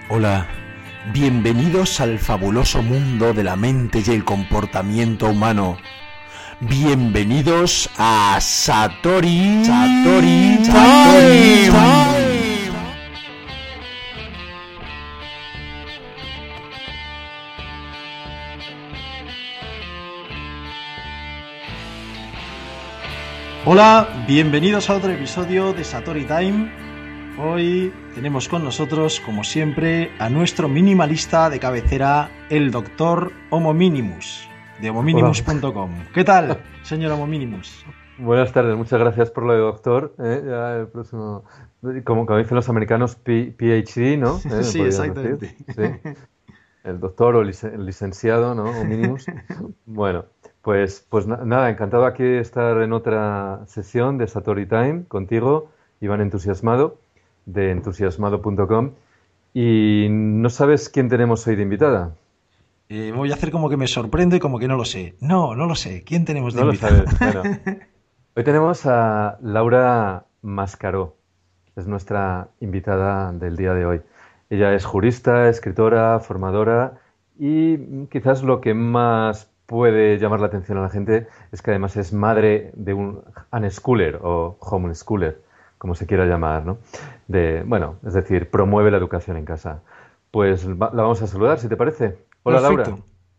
Hola, bienvenidos al fabuloso mundo de la mente y el comportamiento humano. Bienvenidos a Satori Time. Hola, bienvenidos a otro episodio de Satori Time. Hoy tenemos con nosotros, como siempre, a nuestro minimalista de cabecera, el doctor Homo Minimus, de homominimus.com. ¿Qué tal, señor Homo Minimus? Buenas tardes, muchas gracias por lo de doctor. Ya el próximo, como dicen los americanos, PhD, ¿no? ¿Me Sí, podrías exactamente. decir? Sí. El doctor o el licenciado, ¿no? O minimus. Bueno, pues nada, encantado aquí de estar en otra sesión de Satori Time contigo, Iván Entusiasmado, de entusiasmado.com. Y no sabes quién tenemos hoy de invitada. Voy a hacer como que me sorprendo y como que no lo sé. No lo sé. ¿Quién tenemos de No lo invitada? sabes. Bueno, hoy tenemos a Laura Mascaró. Es nuestra invitada del día de hoy. Ella es jurista, escritora, formadora y quizás lo que más puede llamar la atención a la gente es que además es madre de un unschooler o homeschooler, como se quiera llamar, ¿no? Es decir, promueve la educación en casa. Pues la vamos a saludar, si te parece. Hola, Laura. Perfecto.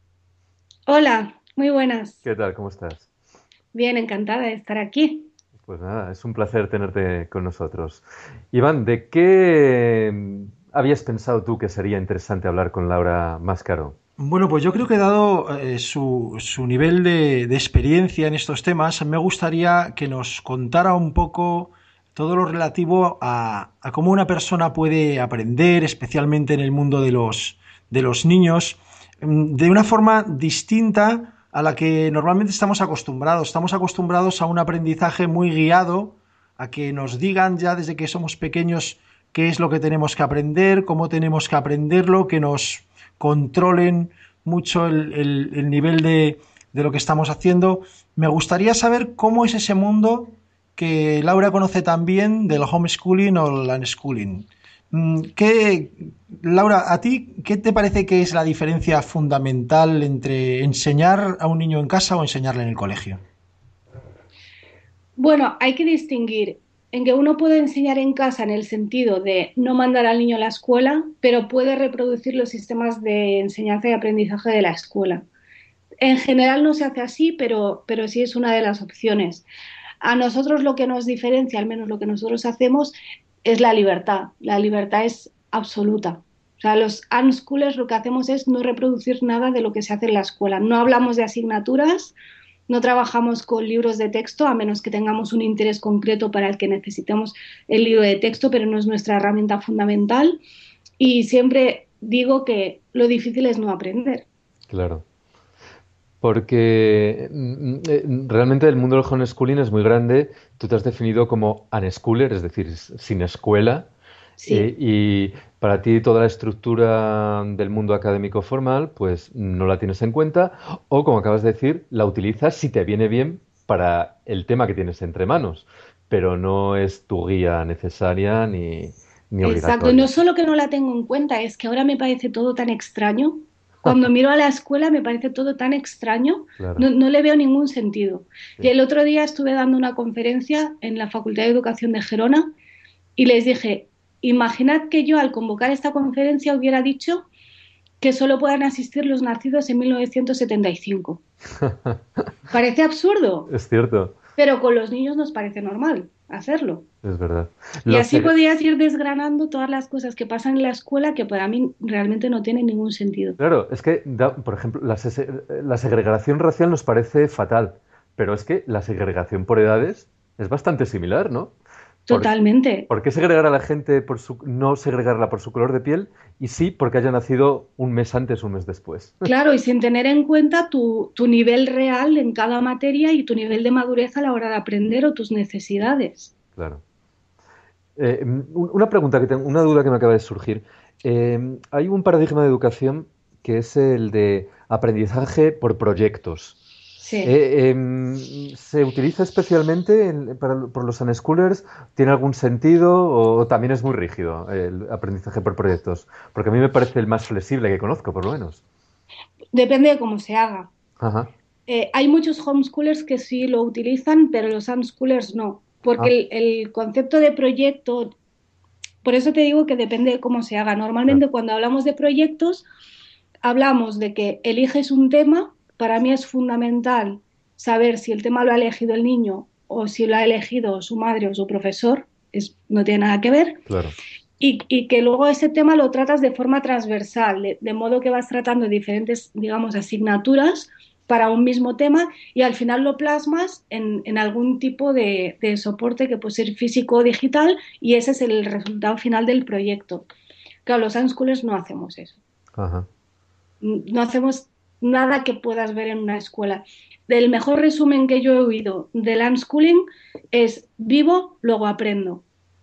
Hola, muy buenas. ¿Qué tal? ¿Cómo estás? Bien, encantada de estar aquí. Pues nada, es un placer tenerte con nosotros. Iván, ¿de qué habías pensado tú que sería interesante hablar con Laura Máscaro? Bueno, pues yo creo que dado su nivel de experiencia en estos temas, me gustaría que nos contara un poco todo lo relativo a cómo una persona puede aprender, especialmente en el mundo de los niños, de una forma distinta a la que normalmente estamos acostumbrados. Estamos acostumbrados a un aprendizaje muy guiado, a que nos digan ya desde que somos pequeños qué es lo que tenemos que aprender, cómo tenemos que aprenderlo, que nos controlen mucho el nivel de lo que estamos haciendo. Me gustaría saber cómo es ese mundo que Laura conoce también del homeschooling o el unschooling. Laura, ¿a ti qué te parece que es la diferencia fundamental entre enseñar a un niño en casa o enseñarle en el colegio? Bueno, hay que distinguir en que uno puede enseñar en casa en el sentido de no mandar al niño a la escuela, pero puede reproducir los sistemas de enseñanza y aprendizaje de la escuela. En general no se hace así, pero sí es una de las opciones. A nosotros lo que nos diferencia, al menos lo que nosotros hacemos, es la libertad. La libertad es absoluta. O sea, los unschoolers lo que hacemos es no reproducir nada de lo que se hace en la escuela. No hablamos de asignaturas, no trabajamos con libros de texto, a menos que tengamos un interés concreto para el que necesitemos el libro de texto, pero no es nuestra herramienta fundamental. Y siempre digo que lo difícil es no aprender. Claro. Porque realmente el mundo del homeschooling es muy grande. Tú te has definido como unschooler, es decir, sin escuela. Sí. Y para ti toda la estructura del mundo académico formal, pues no la tienes en cuenta. O, como acabas de decir, la utilizas si te viene bien para el tema que tienes entre manos. Pero no es tu guía necesaria ni Exacto, y no obligatoria. solo que no la tengo en cuenta, es que ahora me parece todo tan extraño. Cuando miro a la escuela me parece todo tan extraño, Claro, no le veo ningún sentido. Y sí. el otro día estuve dando una conferencia en la Facultad de Educación de Gerona y les dije, imaginad que yo al convocar esta conferencia hubiera dicho que solo puedan asistir los nacidos en 1975. Parece absurdo, Es cierto, pero con los niños nos parece normal hacerlo. es verdad. Y Los, así seg- podías ir desgranando todas las cosas que pasan en la escuela que para mí realmente no tienen ningún sentido. Claro, es que, por ejemplo, la segregación racial nos parece fatal, pero es que la segregación por edades es bastante similar, ¿no? ¿Por, Totalmente. por qué segregar a la gente no segregarla por su color de piel y sí porque haya nacido un mes antes o un mes después? Claro, y sin tener en cuenta tu nivel real en cada materia y tu nivel de madurez a la hora de aprender o tus necesidades. Claro. Una pregunta una duda que me acaba de surgir. Hay un paradigma de educación que es el de aprendizaje por proyectos. Sí. ¿Se utiliza especialmente por los unschoolers? ¿Tiene algún sentido o también es muy rígido el aprendizaje por proyectos? Porque a mí me parece el más flexible que conozco, por lo menos. Depende de cómo se haga. Ajá. Hay muchos homeschoolers que sí lo utilizan, pero los unschoolers no, Ah, porque el concepto de proyecto, por eso te digo que depende de cómo se haga. claro. Normalmente cuando hablamos de proyectos, hablamos de que eliges un tema. Para mí es fundamental saber si el tema lo ha elegido el niño o si lo ha elegido su madre o su profesor, no tiene nada que ver. Claro. Y que luego ese tema lo tratas de forma transversal, de modo que vas tratando diferentes, digamos, asignaturas para un mismo tema y al final lo plasmas en algún tipo de soporte que puede ser físico o digital y ese es el resultado final del proyecto. Claro, los unschoolers no hacemos eso. Ajá. No hacemos nada que puedas ver en una escuela. El mejor resumen que yo he oído del unschooling es vivo, luego aprendo.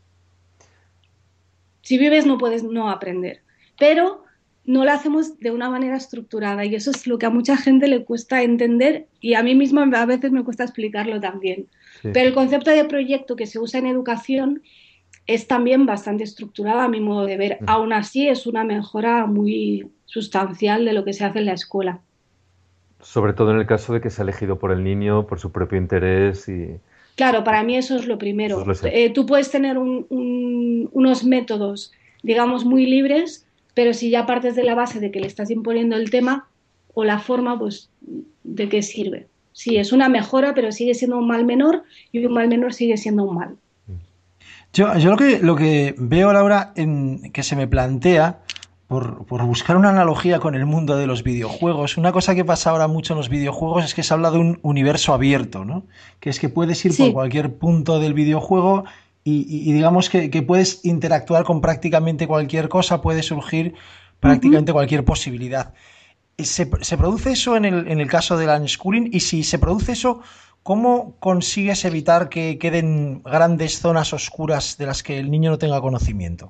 Si vives no puedes no aprender, pero no lo hacemos de una manera estructurada y eso es lo que a mucha gente le cuesta entender y a mí misma a veces me cuesta explicarlo también. Sí. Pero el concepto de proyecto que se usa en educación es también bastante estructurado a mi modo de ver. Aún así es una mejora muy sustancial de lo que se hace en la escuela. Sobre todo en el caso de que sea elegido por el niño, por su propio interés y Claro, para mí eso es lo eso es primero. lo esencial. Tú puedes tener unos métodos, digamos, muy libres, pero si ya partes de la base de que le estás imponiendo el tema o la forma, pues, ¿de qué sirve? Sí, es una mejora, pero sigue siendo un mal menor y un mal menor sigue siendo un mal. Yo lo que veo, Laura, que se me plantea, por buscar una analogía con el mundo de los videojuegos, una cosa que pasa ahora mucho en los videojuegos es que se habla de un universo abierto, ¿no? Que es que puedes ir por Sí. cualquier punto del videojuego y digamos que puedes interactuar con prácticamente cualquier cosa, puede surgir Ujú. prácticamente cualquier posibilidad. ¿Se produce eso en el caso del unschooling? Y si se produce eso, ¿cómo consigues evitar que queden grandes zonas oscuras de las que el niño no tenga conocimiento?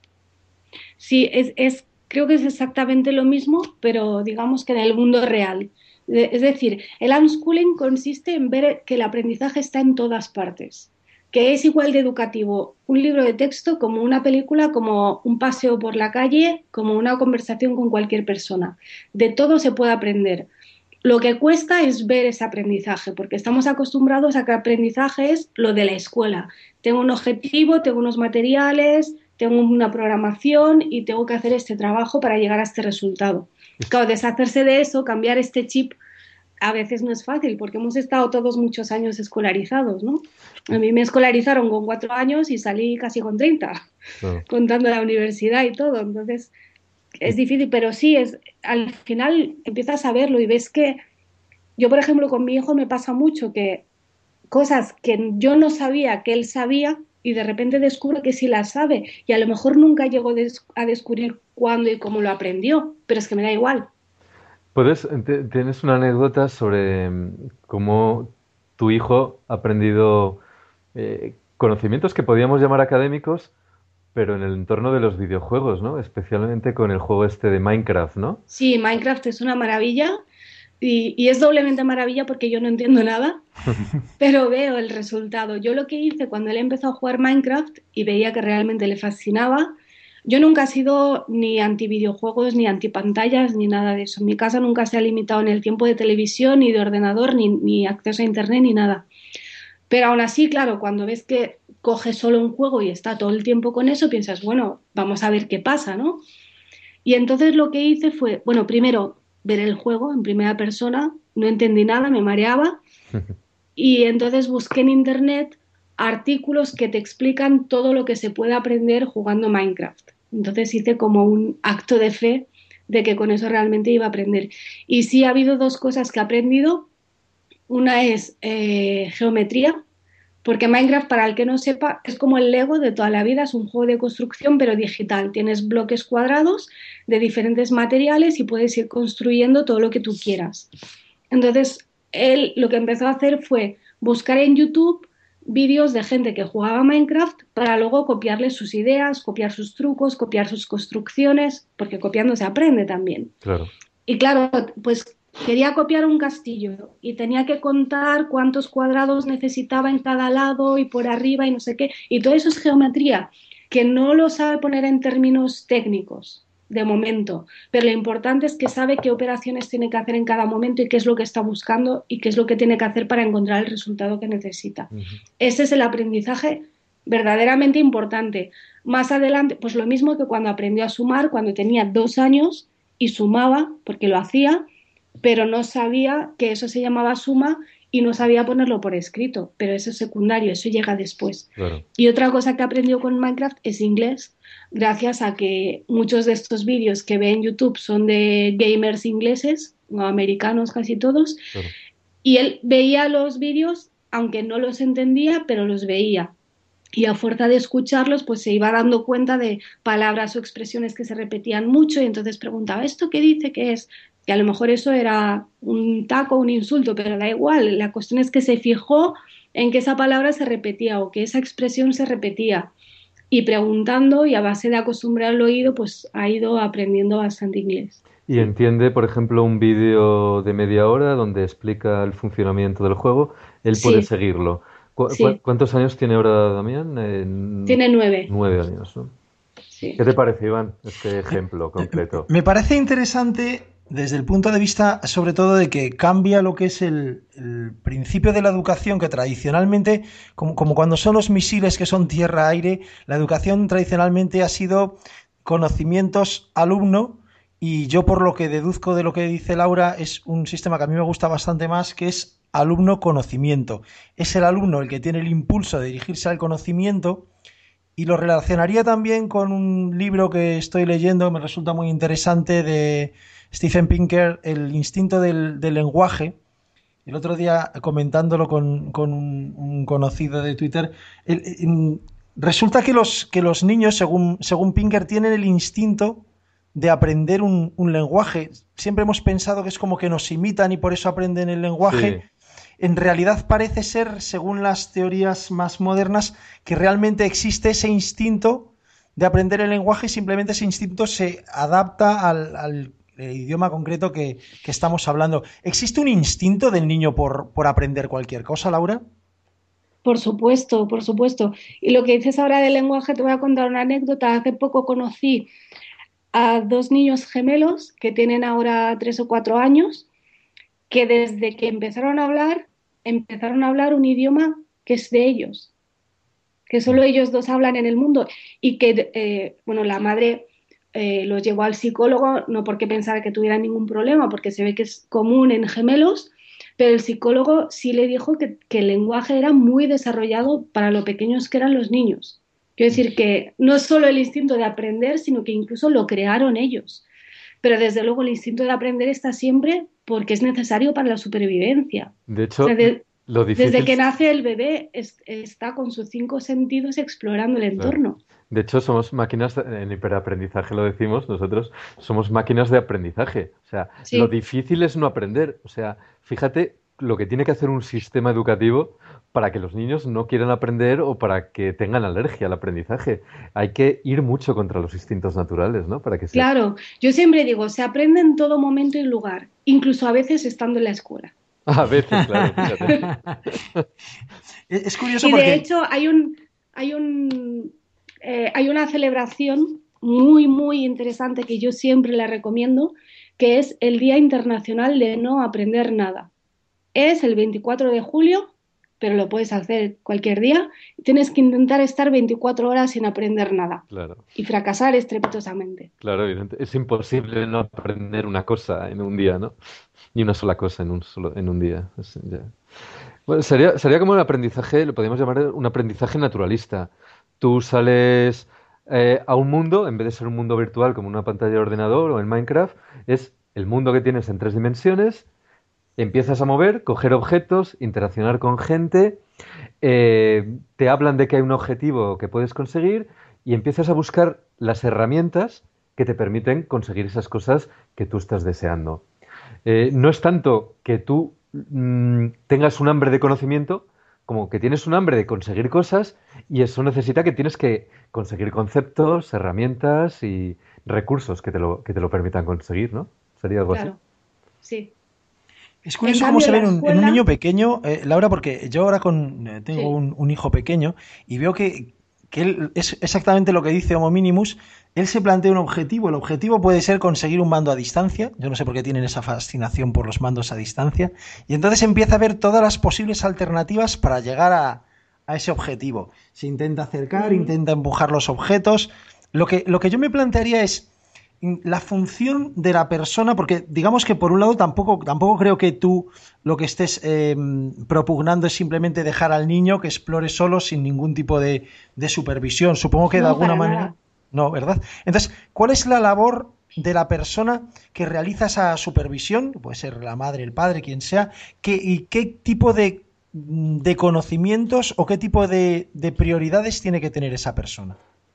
Sí, creo que es exactamente lo mismo, pero digamos que en el mundo real. Es decir, el unschooling consiste en ver que el aprendizaje está en todas partes, que es igual de educativo un libro de texto como una película, como un paseo por la calle, como una conversación con cualquier persona. De todo se puede aprender. Lo que cuesta es ver ese aprendizaje, porque estamos acostumbrados a que aprendizaje es lo de la escuela. Tengo un objetivo, tengo unos materiales, tengo una programación y tengo que hacer este trabajo para llegar a este resultado. Claro, deshacerse de eso, cambiar este chip, a veces no es fácil porque hemos estado todos muchos años escolarizados, ¿no? A mí me escolarizaron con 4 años y salí casi con 30, Claro. contando la universidad y todo. Entonces, es difícil, pero sí, al final empiezas a verlo y ves que yo, por ejemplo, con mi hijo me pasa mucho que cosas que yo no sabía que él sabía y de repente descubro que sí las sabe y a lo mejor nunca llego a descubrir cuándo y cómo lo aprendió, pero es que me da igual. ¿Tienes una anécdota sobre cómo tu hijo ha aprendido conocimientos que podríamos llamar académicos, pero en el entorno de los videojuegos, ¿no? Especialmente con el juego este de Minecraft, ¿no? Sí, Minecraft es una maravilla y es doblemente maravilla porque yo no entiendo nada, pero veo el resultado. Yo lo que hice cuando él empezó a jugar Minecraft y veía que realmente le fascinaba, yo nunca he sido ni anti videojuegos, ni anti pantallas, ni nada de eso. En mi casa nunca se ha limitado en el tiempo de televisión, ni de ordenador, ni acceso a internet, ni nada. Pero aún así, claro, cuando ves que coge solo un juego y está todo el tiempo con eso, piensas, bueno, vamos a ver qué pasa, ¿no? Y entonces lo que hice fue, bueno, primero ver el juego en primera persona, no entendí nada, me mareaba, y entonces busqué en internet artículos que te explican todo lo que se puede aprender jugando Minecraft. Entonces hice como un acto de fe de que con eso realmente iba a aprender. Y sí ha habido dos cosas que he aprendido. Una es geometría, porque Minecraft, para el que no sepa, es como el Lego de toda la vida, es un juego de construcción pero digital. Tienes bloques cuadrados de diferentes materiales y puedes ir construyendo todo lo que tú quieras. Entonces, él lo que empezó a hacer fue buscar en YouTube vídeos de gente que jugaba Minecraft para luego copiarle sus ideas, copiar sus trucos, copiar sus construcciones, porque copiando se aprende también. Claro. Y claro, pues quería copiar un castillo y tenía que contar cuántos cuadrados necesitaba en cada lado y por arriba y no sé qué. Y todo eso es geometría, que no lo sabe poner en términos técnicos de momento, pero lo importante es que sabe qué operaciones tiene que hacer en cada momento y qué es lo que está buscando y qué es lo que tiene que hacer para encontrar el resultado que necesita. Ese es el aprendizaje verdaderamente importante. Más adelante, pues lo mismo que cuando aprendió a sumar, cuando tenía 2 años y sumaba, porque lo hacía, pero no sabía que eso se llamaba suma y no sabía ponerlo por escrito, pero eso es secundario, eso llega después. Claro. Y otra cosa que aprendió con Minecraft es inglés, gracias a que muchos de estos vídeos que ve en YouTube son de gamers ingleses o americanos casi todos, Claro. y él veía los vídeos, aunque no los entendía, pero los veía. Y a fuerza de escucharlos, pues se iba dando cuenta de palabras o expresiones que se repetían mucho y entonces preguntaba, ¿esto qué dice? ¿Qué es? Y a lo mejor eso era un taco, un insulto, pero da igual. La cuestión es que se fijó en que esa palabra se repetía o que esa expresión se repetía. Y preguntando y a base de acostumbrar el oído, pues ha ido aprendiendo bastante inglés. Y entiende, por ejemplo, un vídeo de media hora donde explica el funcionamiento del juego, él puede Sí, seguirlo. sí. ¿Cuántos años tiene ahora Damián? Tiene 9. 9 años, ¿no? Sí. ¿Qué te parece, Iván, este ejemplo concreto? Me parece interesante desde el punto de vista, sobre todo, de que cambia lo que es el principio de la educación, que tradicionalmente, como cuando son los misiles que son tierra-aire, la educación tradicionalmente ha sido conocimientos alumno, y yo por lo que deduzco de lo que dice Laura, es un sistema que a mí me gusta bastante más, que es alumno-conocimiento. Es el alumno el que tiene el impulso de dirigirse al conocimiento. Y lo relacionaría también con un libro que estoy leyendo, me resulta muy interesante, de Steven Pinker, El instinto del lenguaje. El otro día, comentándolo con un conocido de Twitter, resulta que los niños, según Pinker, tienen el instinto de aprender un lenguaje. Siempre hemos pensado que es como que nos imitan y por eso aprenden el lenguaje. Sí. En realidad parece ser, según las teorías más modernas, que realmente existe ese instinto de aprender el lenguaje y simplemente ese instinto se adapta al idioma concreto que estamos hablando. ¿Existe un instinto del niño por aprender cualquier cosa, Laura? Por supuesto, por supuesto. Y lo que dices ahora del lenguaje, te voy a contar una anécdota. Hace poco conocí a 2 niños gemelos que tienen ahora 3 o 4 años, que desde que empezaron a hablar un idioma que es de ellos, que solo ellos dos hablan en el mundo y que, bueno, la madre los llevó al psicólogo, no porque pensara que tuvieran ningún problema, porque se ve que es común en gemelos, pero el psicólogo sí le dijo que el lenguaje era muy desarrollado para lo pequeños que eran los niños. Quiero decir que no es solo el instinto de aprender, sino que incluso lo crearon ellos. Pero desde luego el instinto de aprender está siempre porque es necesario para la supervivencia. De O hecho, sea, lo desde difícil... que nace el bebé está con sus 5 sentidos explorando el Claro. entorno. De hecho, somos máquinas, en hiperaprendizaje lo decimos, nosotros somos máquinas de aprendizaje. O sea, lo Sí, difícil es no aprender. O sea, fíjate lo que tiene que hacer un sistema educativo para que los niños no quieran aprender o para que tengan alergia al aprendizaje. Hay que ir mucho contra los instintos naturales, ¿no? Para que se... claro. Yo siempre digo, se aprende en todo momento y lugar, incluso a veces estando en la escuela. A veces, claro, fíjate. Es curioso Y de porque... hecho hay una celebración muy, muy interesante que yo siempre la recomiendo, que es el Día Internacional de No Aprender Nada. Es el 24 de julio, pero lo puedes hacer cualquier día. Tienes que intentar estar 24 horas sin aprender nada Claro, y fracasar estrepitosamente. claro, evidente. Es imposible no aprender una cosa en un día, ¿no? Ni una sola cosa en un día. Ya. Bueno, sería como un aprendizaje, lo podríamos llamar un aprendizaje naturalista. Tú sales a un mundo, en vez de ser un mundo virtual como una pantalla de ordenador o en Minecraft, es el mundo que tienes en 3 dimensiones, empiezas a mover, coger objetos, interaccionar con gente, te hablan de que hay un objetivo que puedes conseguir y empiezas a buscar las herramientas que te permiten conseguir esas cosas que tú estás deseando. No es tanto que tú tengas un hambre de conocimiento, como que tienes un hambre de conseguir cosas y eso necesita que tienes que conseguir conceptos, herramientas y recursos que te lo permitan conseguir, ¿no? Sería algo así. Claro, sí. Es En curioso cómo cambio, se en ve la en un niño escuela, pequeño, Laura, porque yo ahora tengo sí. un hijo pequeño y veo que él es exactamente lo que dice Homo Minimus. Él se plantea un objetivo. El objetivo puede ser conseguir un mando a distancia. Yo no sé por qué tienen esa fascinación por los mandos a distancia. Y entonces empieza a ver todas las posibles alternativas para llegar a ese objetivo. Se intenta acercar, Ujú. intenta empujar los objetos. Lo que yo me plantearía es la función de la persona, porque digamos que por un lado tampoco creo que tú lo que estés propugnando es simplemente dejar al niño que explore solo sin ningún tipo de supervisión. Supongo que de No, alguna para manera, nada. no, ¿verdad? Entonces, ¿cuál es la labor de la persona que realiza esa supervisión? Puede ser la madre, el padre, quien sea, y qué tipo de conocimientos o qué tipo de prioridades tiene que tener esa persona.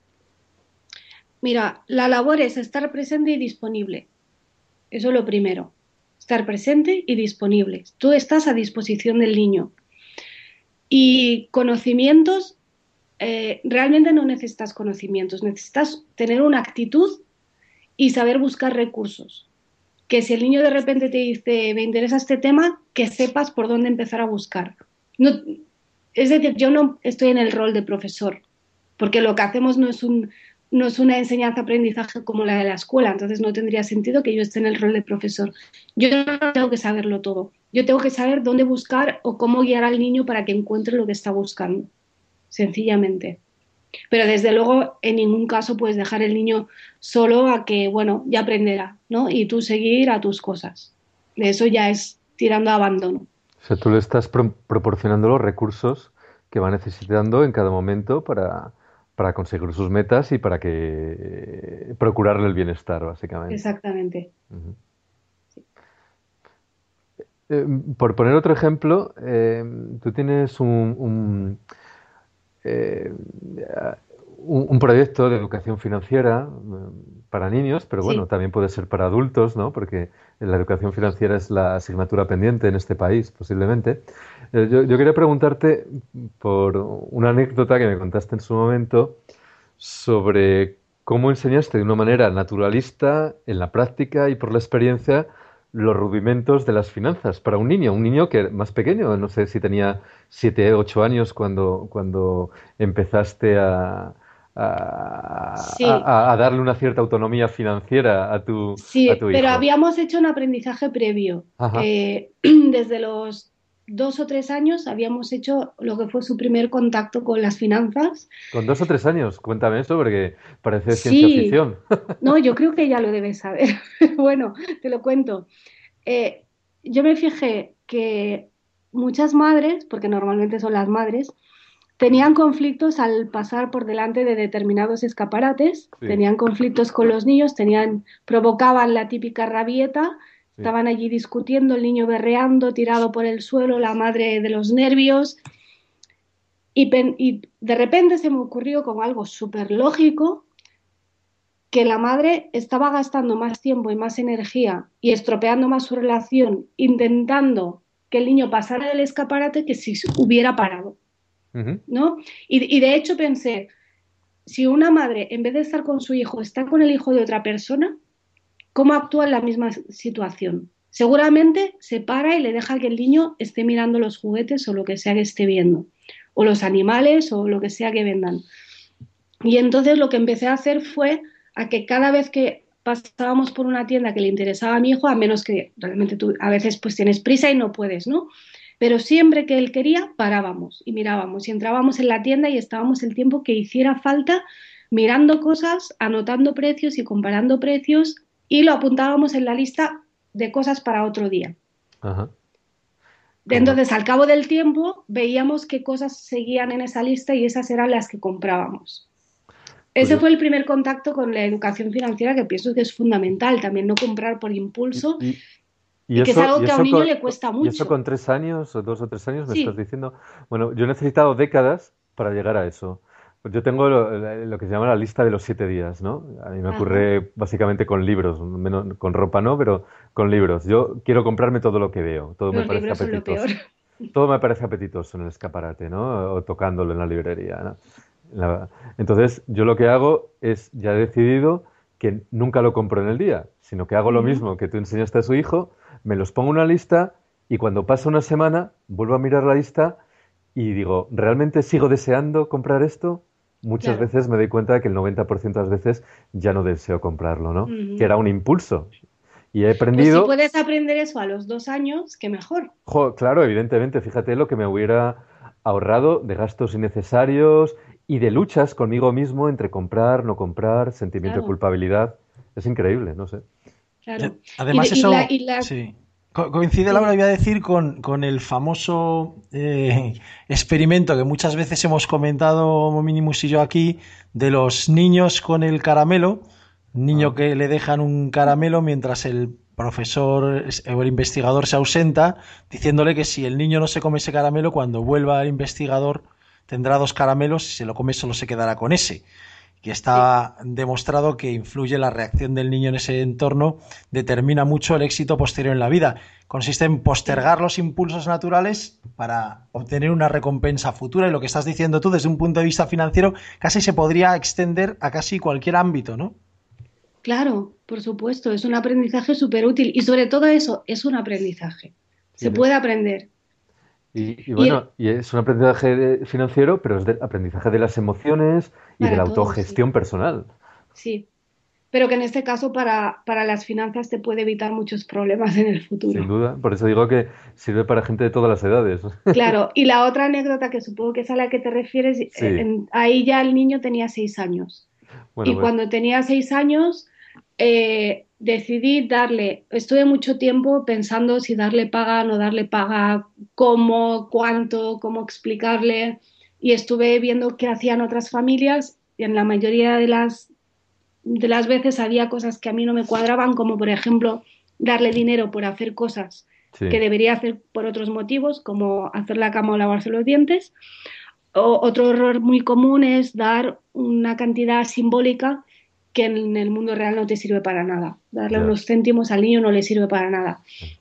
Mira, la labor es estar presente y disponible. Eso es lo primero. Estar presente y disponible. Tú estás a disposición del niño. Y conocimientos, realmente no necesitas conocimientos, necesitas tener una actitud y saber buscar recursos. Que si el niño de repente te dice, me interesa este tema, que sepas por dónde empezar a buscar. No, es decir, yo no estoy en el rol de profesor, porque lo que hacemos no es una enseñanza-aprendizaje como la de la escuela, entonces no tendría sentido que yo esté en el rol de profesor. Yo no tengo que saberlo todo, yo tengo que saber dónde buscar o cómo guiar al niño para que encuentre lo que está buscando, sencillamente. Pero desde luego en ningún caso puedes dejar el niño solo a que, bueno, ya aprenderá, ¿no? Y tú seguir a tus cosas. Eso ya es tirando a abandono. O sea, tú le estás proporcionando los recursos que va necesitando en cada momento para conseguir sus metas y para que procurarle el bienestar, básicamente. Exactamente. Ujú. Por poner otro ejemplo, tú tienes eh, un proyecto de educación financiera para niños, pero bueno, Sí. también puede ser para adultos, ¿no? Porque la educación financiera es la asignatura pendiente en este país, posiblemente. Yo quería preguntarte por una anécdota que me contaste en su momento sobre cómo enseñaste de una manera naturalista, en la práctica y por la experiencia, los rudimentos de las finanzas para un niño que más pequeño, no sé si tenía 7, 8 años cuando empezaste Sí, a darle una cierta autonomía financiera a sí, tu pero hijo. habíamos hecho un aprendizaje previo. Ajá. Desde los 2 o 3 años habíamos hecho lo que fue su primer contacto con las finanzas. Con 2 o 3 años, cuéntame eso porque parece ciencia Sí, ficción. no, yo creo que ya lo debes saber. Bueno, te lo cuento. Eh, yo me fijé que muchas madres, porque normalmente son las madres, tenían conflictos al pasar por delante de determinados escaparates, Sí, tenían conflictos con los niños, provocaban la típica rabieta, sí. estaban allí discutiendo, el niño berreando, tirado por el suelo, la madre de los nervios, y de repente se me ocurrió como algo súper lógico que la madre estaba gastando más tiempo y más energía y estropeando más su relación intentando que el niño pasara del escaparate que si hubiera parado, Ujú. ¿no? Y de hecho pensé, si una madre en vez de estar con su hijo está con el hijo de otra persona, ¿cómo actúa en la misma situación? Seguramente se para y le deja que el niño esté mirando los juguetes o lo que sea que esté viendo, o los animales o lo que sea que vendan. Y entonces lo que empecé a hacer fue a que cada vez que pasábamos por una tienda que le interesaba a mi hijo, a menos que realmente tú a veces pues tienes prisa y no puedes, ¿no? Pero siempre que él quería, parábamos y mirábamos y entrábamos en la tienda y estábamos el tiempo que hiciera falta mirando cosas, anotando precios y comparando precios y lo apuntábamos en la lista de cosas para otro día. Ajá. Como, Entonces, al cabo del tiempo, veíamos qué cosas seguían en esa lista y esas eran las que comprábamos. Ese curio- fue el primer contacto con la educación financiera que pienso que es fundamental, también no comprar por y, impulso y- y y que es eso, algo y que a un eso niño con, le cuesta y eso mucho. con 3 años o 2 o 3 años me estás Sí, diciendo. Bueno, yo he necesitado décadas para llegar a eso. Pues yo tengo lo que se llama la lista de los 7 días, ¿no? A mí me ajá. ocurre básicamente con libros, menos, con ropa no, pero con libros. Yo quiero comprarme todo lo que veo, todo me Los parece libros son lo peor. apetitoso. Todo me parece apetitoso en el escaparate, ¿no? O tocándolo en la librería, ¿no? Entonces, yo lo que hago es, ya he decidido que nunca lo compro en el día, sino que hago lo Ujú. mismo que tú enseñaste a su hijo, me los pongo en una lista Y cuando pasa una semana, vuelvo a mirar la lista y digo, ¿realmente sigo deseando comprar esto? Muchas Claro. veces me doy cuenta de que el 90% de las veces ya no deseo comprarlo, ¿no? Que Ujú. era un impulso. Y he Pues si aprendido, puedes aprender eso a los 2 años, qué mejor. claro, evidentemente, fíjate lo que me hubiera ahorrado de gastos innecesarios y de luchas conmigo mismo entre comprar, no comprar, sentimiento de Claro, culpabilidad. Es increíble, no sé. claro. Y, Además, y la, eso, y la, sí. Coincide, Laura, dime. voy a decir, con el famoso experimento que muchas veces hemos comentado Minimus y yo aquí, de los niños con el caramelo, niño Ah, que le dejan un caramelo mientras el profesor o el investigador se ausenta, diciéndole que si el niño no se come ese caramelo, cuando vuelva el investigador tendrá 2 caramelos y si se lo come solo se quedará con ese, que Sí, está demostrado que influye la reacción del niño en ese entorno, determina mucho el éxito posterior en la vida. Consiste en sí. postergar los impulsos naturales para obtener una recompensa futura y lo que estás diciendo tú desde un punto de vista financiero casi se podría extender a casi cualquier ámbito, ¿no? Claro, por supuesto, es un aprendizaje súper útil y sobre todo eso, es un aprendizaje. sí, Se puede aprender. y Y bueno, y es un aprendizaje financiero, pero es del aprendizaje de las emociones y de la para todo, sí, autogestión personal. sí. Pero que en este caso para las finanzas te puede evitar muchos problemas en el Sin futuro. duda. Por eso digo que sirve para gente de todas las edades. Claro, y la otra anécdota que supongo que es a la que te refieres, Sí, ahí ya el niño tenía 6 años. bueno, Y pues cuando tenía 6 años, decidí darle, estuve mucho tiempo pensando si darle paga, no darle paga, cómo, cuánto, cómo explicarle. Y estuve viendo qué hacían otras familias y en la mayoría de las veces había cosas que a mí no me cuadraban, como por ejemplo darle dinero por hacer cosas que sí, debería hacer por otros motivos, como hacer la cama o lavarse los dientes. Otro error muy común es dar una cantidad simbólica que en el mundo real no te sirve para nada. Darle ya. unos céntimos al niño no le sirve para nada.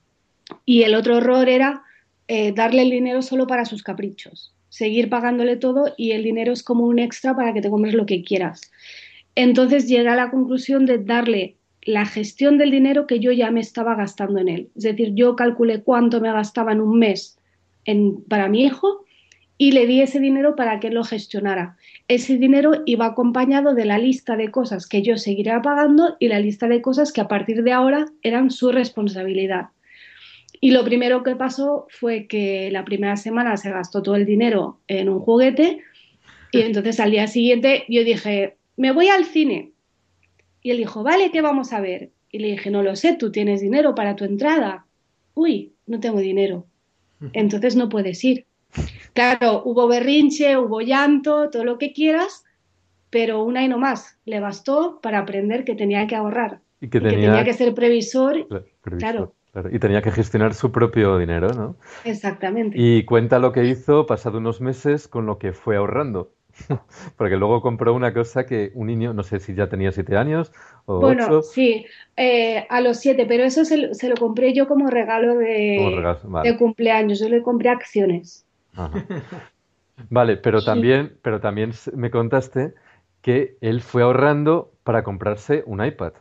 Y el otro error era darle el dinero solo para sus caprichos, seguir pagándole todo y el dinero es como un extra para que te compres lo que quieras. Entonces llegué a la conclusión de darle la gestión del dinero que yo ya me estaba gastando en él. Es decir, yo calculé cuánto me gastaba en un mes para mi hijo y le di ese dinero para que él lo gestionara. Ese dinero iba acompañado de la lista de cosas que yo seguiría pagando y la lista de cosas que a partir de ahora eran su responsabilidad. Y lo primero que pasó fue que la primera semana se gastó todo el dinero en un juguete y entonces al día siguiente yo dije, me voy al cine. Y él dijo, vale, ¿qué vamos a ver? Y le dije, no lo sé, tú tienes dinero para tu entrada. Uy, no tengo dinero. Entonces no puedes ir. Claro, hubo berrinche, hubo llanto, todo lo que quieras, pero una y no más. Le bastó para aprender que tenía que ahorrar Y que y que tenía tenía, que ser previsor. previsor, Claro, claro, y tenía que gestionar su propio dinero, ¿no? exactamente. Y cuenta lo que hizo pasado unos meses con lo que fue ahorrando. Porque luego compró una cosa que un niño, no sé si ya tenía 7 años o Bueno, 8, sí, a los 7, pero eso se lo compré yo como regalo como de, regalo. Vale. de cumpleaños. Yo le compré acciones. Ajá. Vale, Y pero también me contaste que él fue ahorrando para comprarse un iPad,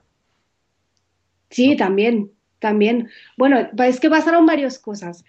sí, ¿no? también, también. Bueno, es que pasaron varias cosas.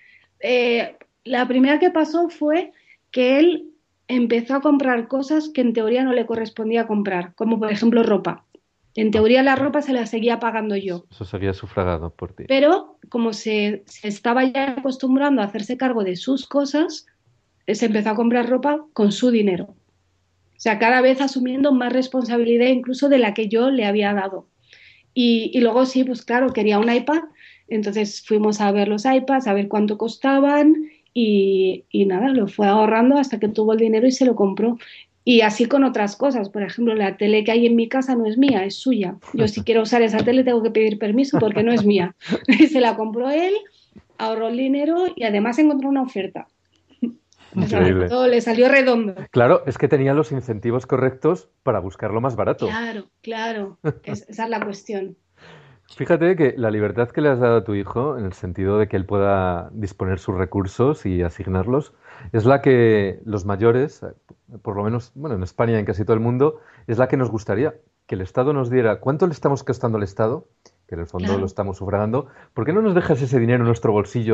La primera que pasó fue que él empezó a comprar cosas que en teoría no le correspondía comprar, como por ejemplo ropa. En Ah, teoría la ropa se la seguía pagando yo, eso sería sufragado por ti. pero como se estaba ya acostumbrando a hacerse cargo de sus cosas, se empezó a comprar ropa con su dinero. O sea, cada vez asumiendo más responsabilidad incluso de la que yo le había dado. Y luego sí, pues claro, quería un iPad, entonces fuimos a ver los iPads, a ver cuánto costaban y nada, lo fue ahorrando hasta que tuvo el dinero y se lo compró. Y así con otras cosas, por ejemplo, la tele que hay en mi casa no es mía, es suya. Yo si quiero usar esa tele tengo que pedir permiso porque no es mía. Y se la compró él, ahorró el dinero y además encontró una oferta. O sea, Increíble. todo le salió redondo. Claro, es que tenía los incentivos correctos para buscarlo más barato. Claro, claro, esa es la cuestión. Fíjate que la libertad que le has dado a tu hijo, en el sentido de que él pueda disponer sus recursos y asignarlos, es la que los mayores, por lo menos, bueno, en España y en casi todo el mundo, es la que nos gustaría, que el Estado nos diera cuánto le estamos costando al Estado, que en el fondo lo Claro, estamos sufragando, ¿por qué no nos dejas ese dinero en nuestro bolsillo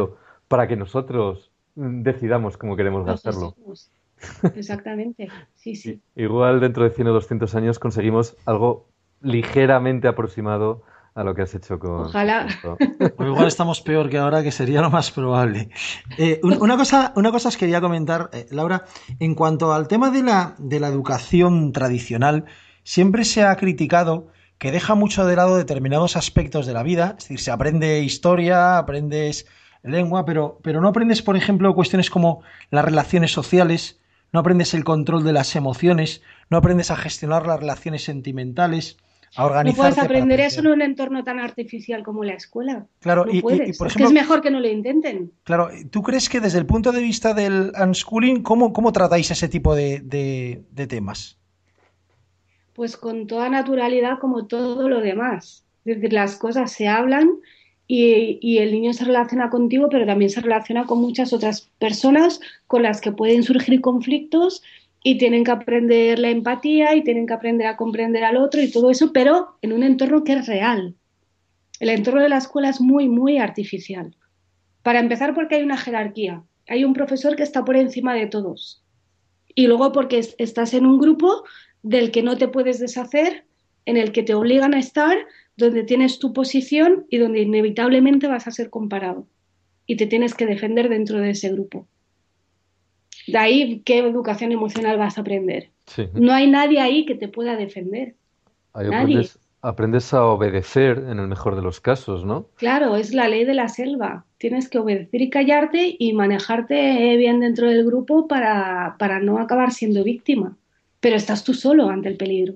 para que nosotros decidamos cómo queremos gastarlo. Exactamente, sí, sí. Igual dentro de 100 o 200 años conseguimos algo ligeramente aproximado a lo que has hecho con... Ojalá. O igual estamos peor que ahora, que sería lo más probable. Una cosa os quería comentar, Laura, en cuanto al tema de la educación tradicional, siempre se ha criticado que deja mucho de lado determinados aspectos de la vida, es decir, se aprende historia, aprendes lengua, pero no aprendes, por ejemplo, cuestiones como las relaciones sociales, no aprendes el control de las emociones, no aprendes a gestionar las relaciones sentimentales, a organizarte. No puedes aprender eso en un entorno tan artificial como la escuela. Claro, no puedes. Por ejemplo, es que es mejor que no lo intenten. Claro, ¿tú crees que desde el punto de vista del unschooling, cómo tratáis ese tipo de temas? Pues con toda naturalidad, como todo lo demás. Es decir, las cosas se hablan y el niño se relaciona contigo, pero también se relaciona con muchas otras personas con las que pueden surgir conflictos y tienen que aprender la empatía y tienen que aprender a comprender al otro y todo eso, pero en un entorno que es real. El entorno de la escuela es muy, muy artificial. Para empezar, porque hay una jerarquía. Hay un profesor que está por encima de todos. Y luego porque estás en un grupo del que no te puedes deshacer, en el que te obligan a estar, donde tienes tu posición y donde inevitablemente vas a ser comparado. Y te tienes que defender dentro de ese grupo. De ahí, ¿qué educación emocional vas a aprender? Sí. No hay nadie ahí que te pueda defender. Ahí Nadie. aprendes a obedecer en el mejor de los casos, ¿no? Claro, es la ley de la selva. Tienes que obedecer y callarte y manejarte bien dentro del grupo para no acabar siendo víctima. Pero estás tú solo ante el peligro.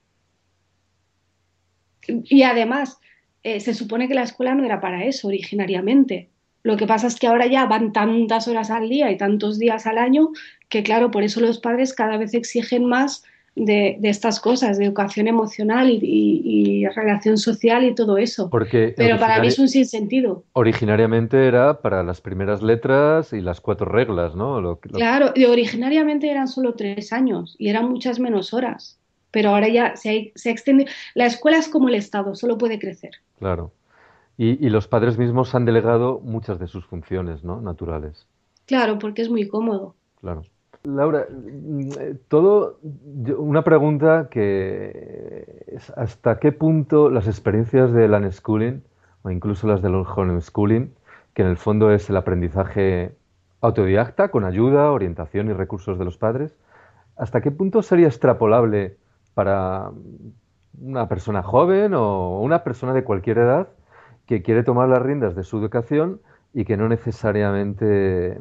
Y además, se supone que la escuela no era para eso originariamente. Lo que pasa es que ahora ya van tantas horas al día y tantos días al año que, claro, por eso los padres cada vez exigen más de estas cosas, de educación emocional y relación social y todo eso. Pero para mí es un sinsentido. Originariamente era para las primeras letras y las 4 reglas, ¿no? Claro, y originariamente eran solo 3 años y eran muchas menos horas. Pero ahora ya se ha extendido. La escuela es como el Estado, solo puede crecer. Claro. Y los padres mismos han delegado muchas de sus funciones, ¿no? Naturales. Claro, porque es muy cómodo. Claro. Laura, una pregunta que es ¿hasta qué punto las experiencias del unschooling o incluso las del homeschooling, que en el fondo es el aprendizaje autodidacta con ayuda, orientación y recursos de los padres, hasta qué punto sería extrapolable para una persona joven o una persona de cualquier edad que quiere tomar las riendas de su educación y que no necesariamente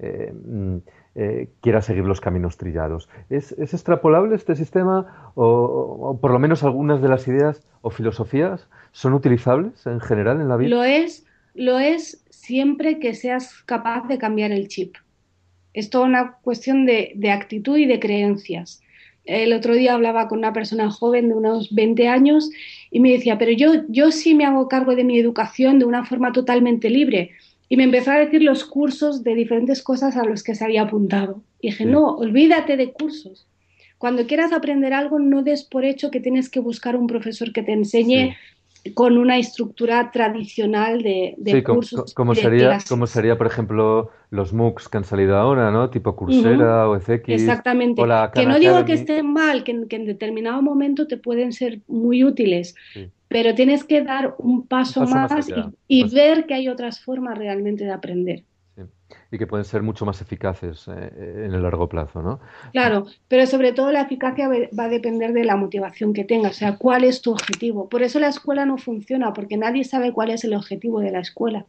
quiera seguir los caminos trillados? ¿Es extrapolable este sistema o por lo menos algunas de las ideas o filosofías son utilizables en general en la vida? Lo es siempre que seas capaz de cambiar el chip. Es toda una cuestión de actitud y de creencias. El otro día hablaba con una persona joven de unos 20 años y me decía, pero yo sí me hago cargo de mi educación de una forma totalmente libre. Y me empezó a decir los cursos de diferentes cosas a los que se había apuntado. Y dije, no, olvídate de cursos. Cuando quieras aprender algo, no des por hecho que tienes que buscar un profesor que te enseñe con una estructura tradicional de cursos. Como sería, por ejemplo, los MOOCs que han salido ahora, ¿no? Tipo Coursera o ECX. Exactamente. O la que no digo que estén mal, que en determinado momento te pueden ser muy útiles. Sí. Pero tienes que dar un paso más y ver que hay otras formas realmente de aprender. Sí. Y que pueden ser mucho más eficaces en el largo plazo, ¿no? Claro, pero sobre todo la eficacia va a depender de la motivación que tengas, o sea, cuál es tu objetivo. Por eso la escuela no funciona, porque nadie sabe cuál es el objetivo de la escuela.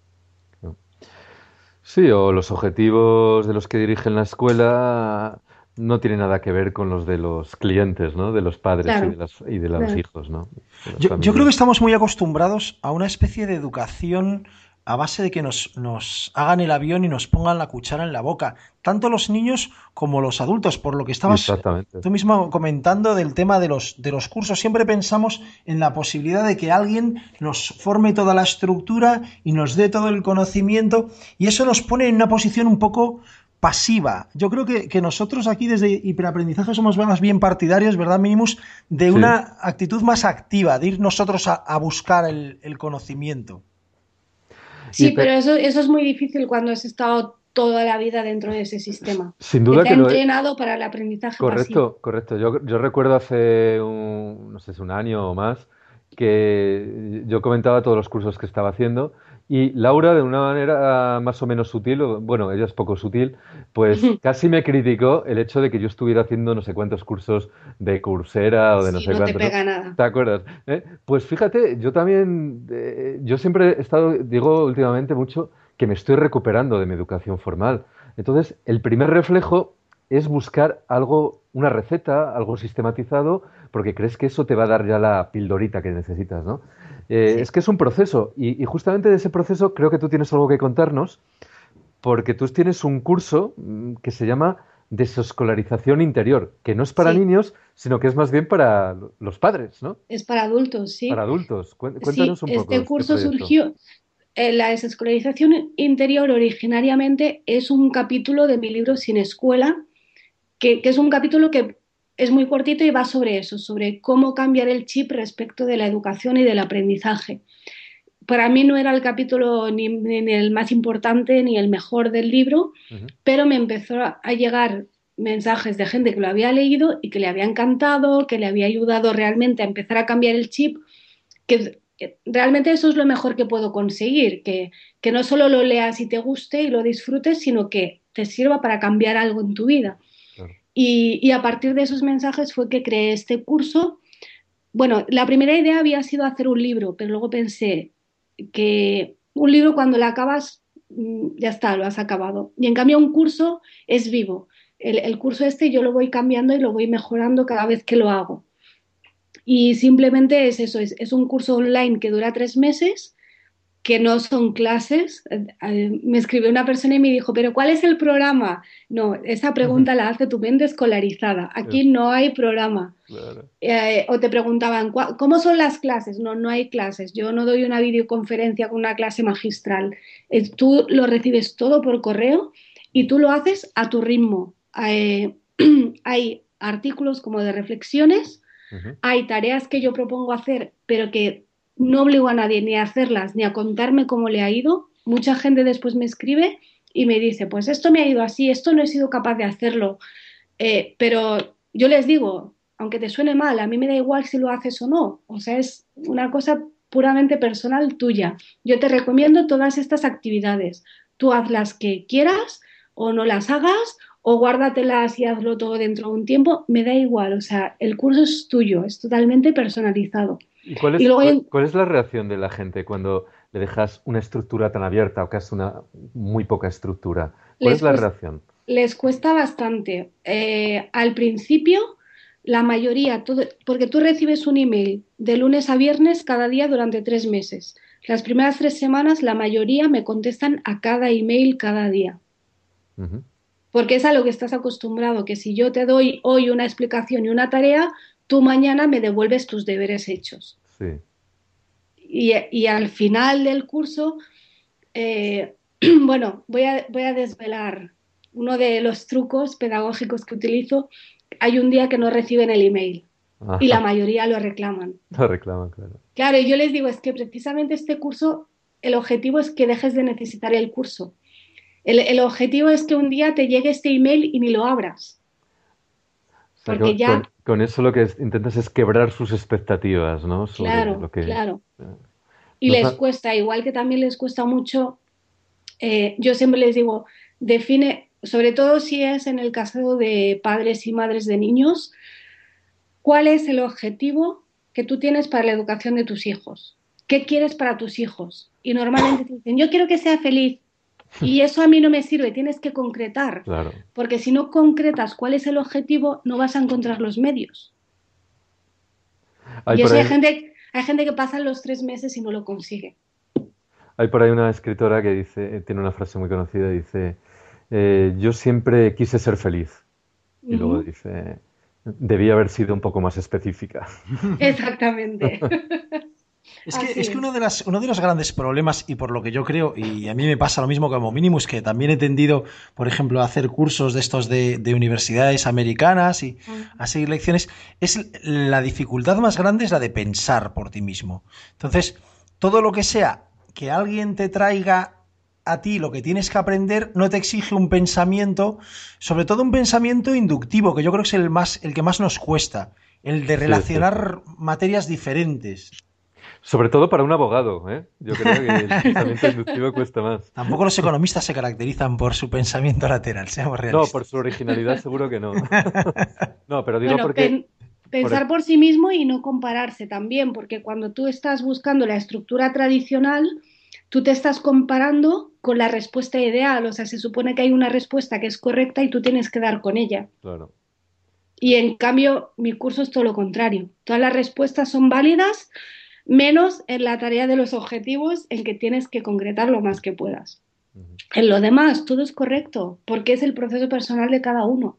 Sí, o los objetivos de los que dirigen la escuela no tienen nada que ver con los de los clientes, ¿no? De los padres y de los hijos, ¿no? Yo creo que estamos muy acostumbrados a una especie de educación a base de que nos hagan el avión y nos pongan la cuchara en la boca, tanto los niños como los adultos, por lo que estabas tú mismo comentando del tema de los cursos. Siempre pensamos en la posibilidad de que alguien nos forme toda la estructura y nos dé todo el conocimiento, y eso nos pone en una posición un poco pasiva. Yo creo que nosotros aquí desde Hiperaprendizaje somos más bien partidarios, ¿verdad, Minimus?, de una actitud más activa, de ir nosotros a buscar el conocimiento. Sí, pero eso es muy difícil cuando has estado toda la vida dentro de ese sistema. Sin Que duda te que ha lo he... entrenado para el aprendizaje pasivo. Correcto, correcto. Yo recuerdo hace no sé, si un año o más, que yo comentaba todos los cursos que estaba haciendo y Laura, de una manera más o menos sutil, bueno, ella es poco sutil, pues casi me criticó el hecho de que yo estuviera haciendo no sé cuántos cursos de Coursera o de no Sí, sé no te cuánto, ¿no? pega nada. ¿Te acuerdas? Pues fíjate, yo también, yo siempre he estado, digo últimamente mucho, que me estoy recuperando de mi educación formal. Entonces, el primer reflejo es buscar algo, una receta, algo sistematizado, porque crees que eso te va a dar ya la pildorita que necesitas, ¿no? Es Sí. que es un proceso y justamente de ese proceso creo que tú tienes algo que contarnos, porque tú tienes un curso que se llama desescolarización interior, que no es para Sí, niños, sino que es más bien para los padres, ¿no? es para adultos, Para sí. adultos. Sí, Cuéntanos un poco este de este curso proyecto. surgió, la desescolarización interior originariamente es un capítulo de mi libro Sin Escuela, que es un capítulo que es muy cortito y va sobre eso, sobre cómo cambiar el chip respecto de la educación y del aprendizaje. Para mí no era el capítulo ni el más importante ni el mejor del libro, Ujú. pero me empezó a llegar mensajes de gente que lo había leído y que le había encantado, que le había ayudado realmente a empezar a cambiar el chip, que realmente eso es lo mejor que puedo conseguir, que no solo lo leas y te guste y lo disfrutes, sino que te sirva para cambiar algo en tu vida. Claro. Y a partir de esos mensajes fue que creé este curso. Bueno, la primera idea había sido hacer un libro, pero luego pensé que un libro cuando lo acabas, ya está, lo has acabado. Y en cambio un curso es vivo. El curso este yo lo voy cambiando y lo voy mejorando cada vez que lo hago. Y simplemente es eso, es un curso online que dura 3 meses, que no son clases. Me escribió una persona y me dijo, ¿pero cuál es el programa? No, esa pregunta la hace tu mente escolarizada. Aquí Es- no hay programa. claro. O te preguntaban, ¿cómo son las clases? No, no hay clases. Yo no doy una videoconferencia con una clase magistral. Tú lo recibes todo por correo y tú lo haces a tu ritmo. Hay artículos como de reflexiones, Ujú. hay tareas que yo propongo hacer, pero que no obligo a nadie ni a hacerlas ni a contarme cómo le ha ido. Mucha gente después me escribe y me dice, pues esto me ha ido así, esto no he sido capaz de hacerlo. Pero yo les digo, aunque te suene mal, a mí me da igual si lo haces o no. O sea, es una cosa puramente personal tuya. Yo te recomiendo todas estas actividades. Tú haz las que quieras o no las hagas o guárdatelas y hazlo todo dentro de un tiempo. Me da igual. O sea, el curso es tuyo, es totalmente personalizado. ¿Y Y luego cuál es la reacción de la gente cuando le dejas una estructura tan abierta o casi una muy poca estructura? ¿Cuál es les la cuesta, reacción? les cuesta bastante. Al principio, la mayoría, porque tú recibes un email de lunes a viernes cada día durante 3 meses. Las primeras 3 semanas, la mayoría me contestan a cada email cada día, Ujú. porque es a lo que estás acostumbrado, que si yo te doy hoy una explicación y una tarea, tú mañana me devuelves tus deberes hechos. Sí. Y al final del curso, eh, bueno, voy a desvelar uno de los trucos pedagógicos que utilizo. Hay un día que no reciben el email y la Ajá. mayoría lo reclaman. Lo reclaman, claro. Claro, y yo les digo, es que precisamente este curso, el objetivo es que dejes de necesitar el curso. El objetivo es que un día te llegue este email y ni lo abras, O sea, porque ya, con eso lo que intentas es quebrar sus expectativas, ¿no? Sobre lo claro, que... claro. eh, Y nos les ha- cuesta, igual que también les cuesta mucho. Yo siempre les digo, define, sobre todo si es en el caso de padres y madres de niños, cuál es el objetivo que tú tienes para la educación de tus hijos. ¿Qué quieres para tus hijos? Y normalmente te dicen, yo quiero que sea feliz. Y eso a mí no me sirve, tienes que concretar, Claro. porque si no concretas cuál es el objetivo, no vas a encontrar los medios. Hay Y por eso ahí, hay gente que pasa los 3 meses y no lo consigue. hay por ahí una escritora que dice, tiene una frase muy conocida, dice, yo siempre quise ser feliz. Y luego Ujú. dice, debía haber sido un poco más específica. Exactamente. Es Así que es. uno de los grandes problemas, y por lo que yo creo, y a mí me pasa lo mismo como Minimus, que también he tendido, por ejemplo, a hacer cursos de estos de universidades americanas y a seguir lecciones, es la dificultad más grande es la de pensar por ti mismo. Entonces, todo lo que sea que alguien te traiga a ti lo que tienes que aprender no te exige un pensamiento, sobre todo un pensamiento inductivo, que yo creo que es el que más nos cuesta, el de relacionar materias diferentes. Sobre todo para un abogado, ¿eh? Yo creo que el pensamiento inductivo cuesta más. Tampoco los economistas se caracterizan por su pensamiento lateral, seamos realistas. No, por su originalidad seguro que no. No, pero digo Bueno, porque... pensar por sí mismo y no compararse también, porque cuando tú estás buscando la estructura tradicional, tú te estás comparando con la respuesta ideal, o sea, se supone que hay una respuesta que es correcta y tú tienes que dar con ella. Claro. Y en cambio, mi curso es todo lo contrario. Todas las respuestas son válidas, menos en la tarea de los objetivos en que tienes que concretar lo más que puedas. En lo demás, todo es correcto, porque es el proceso personal de cada uno.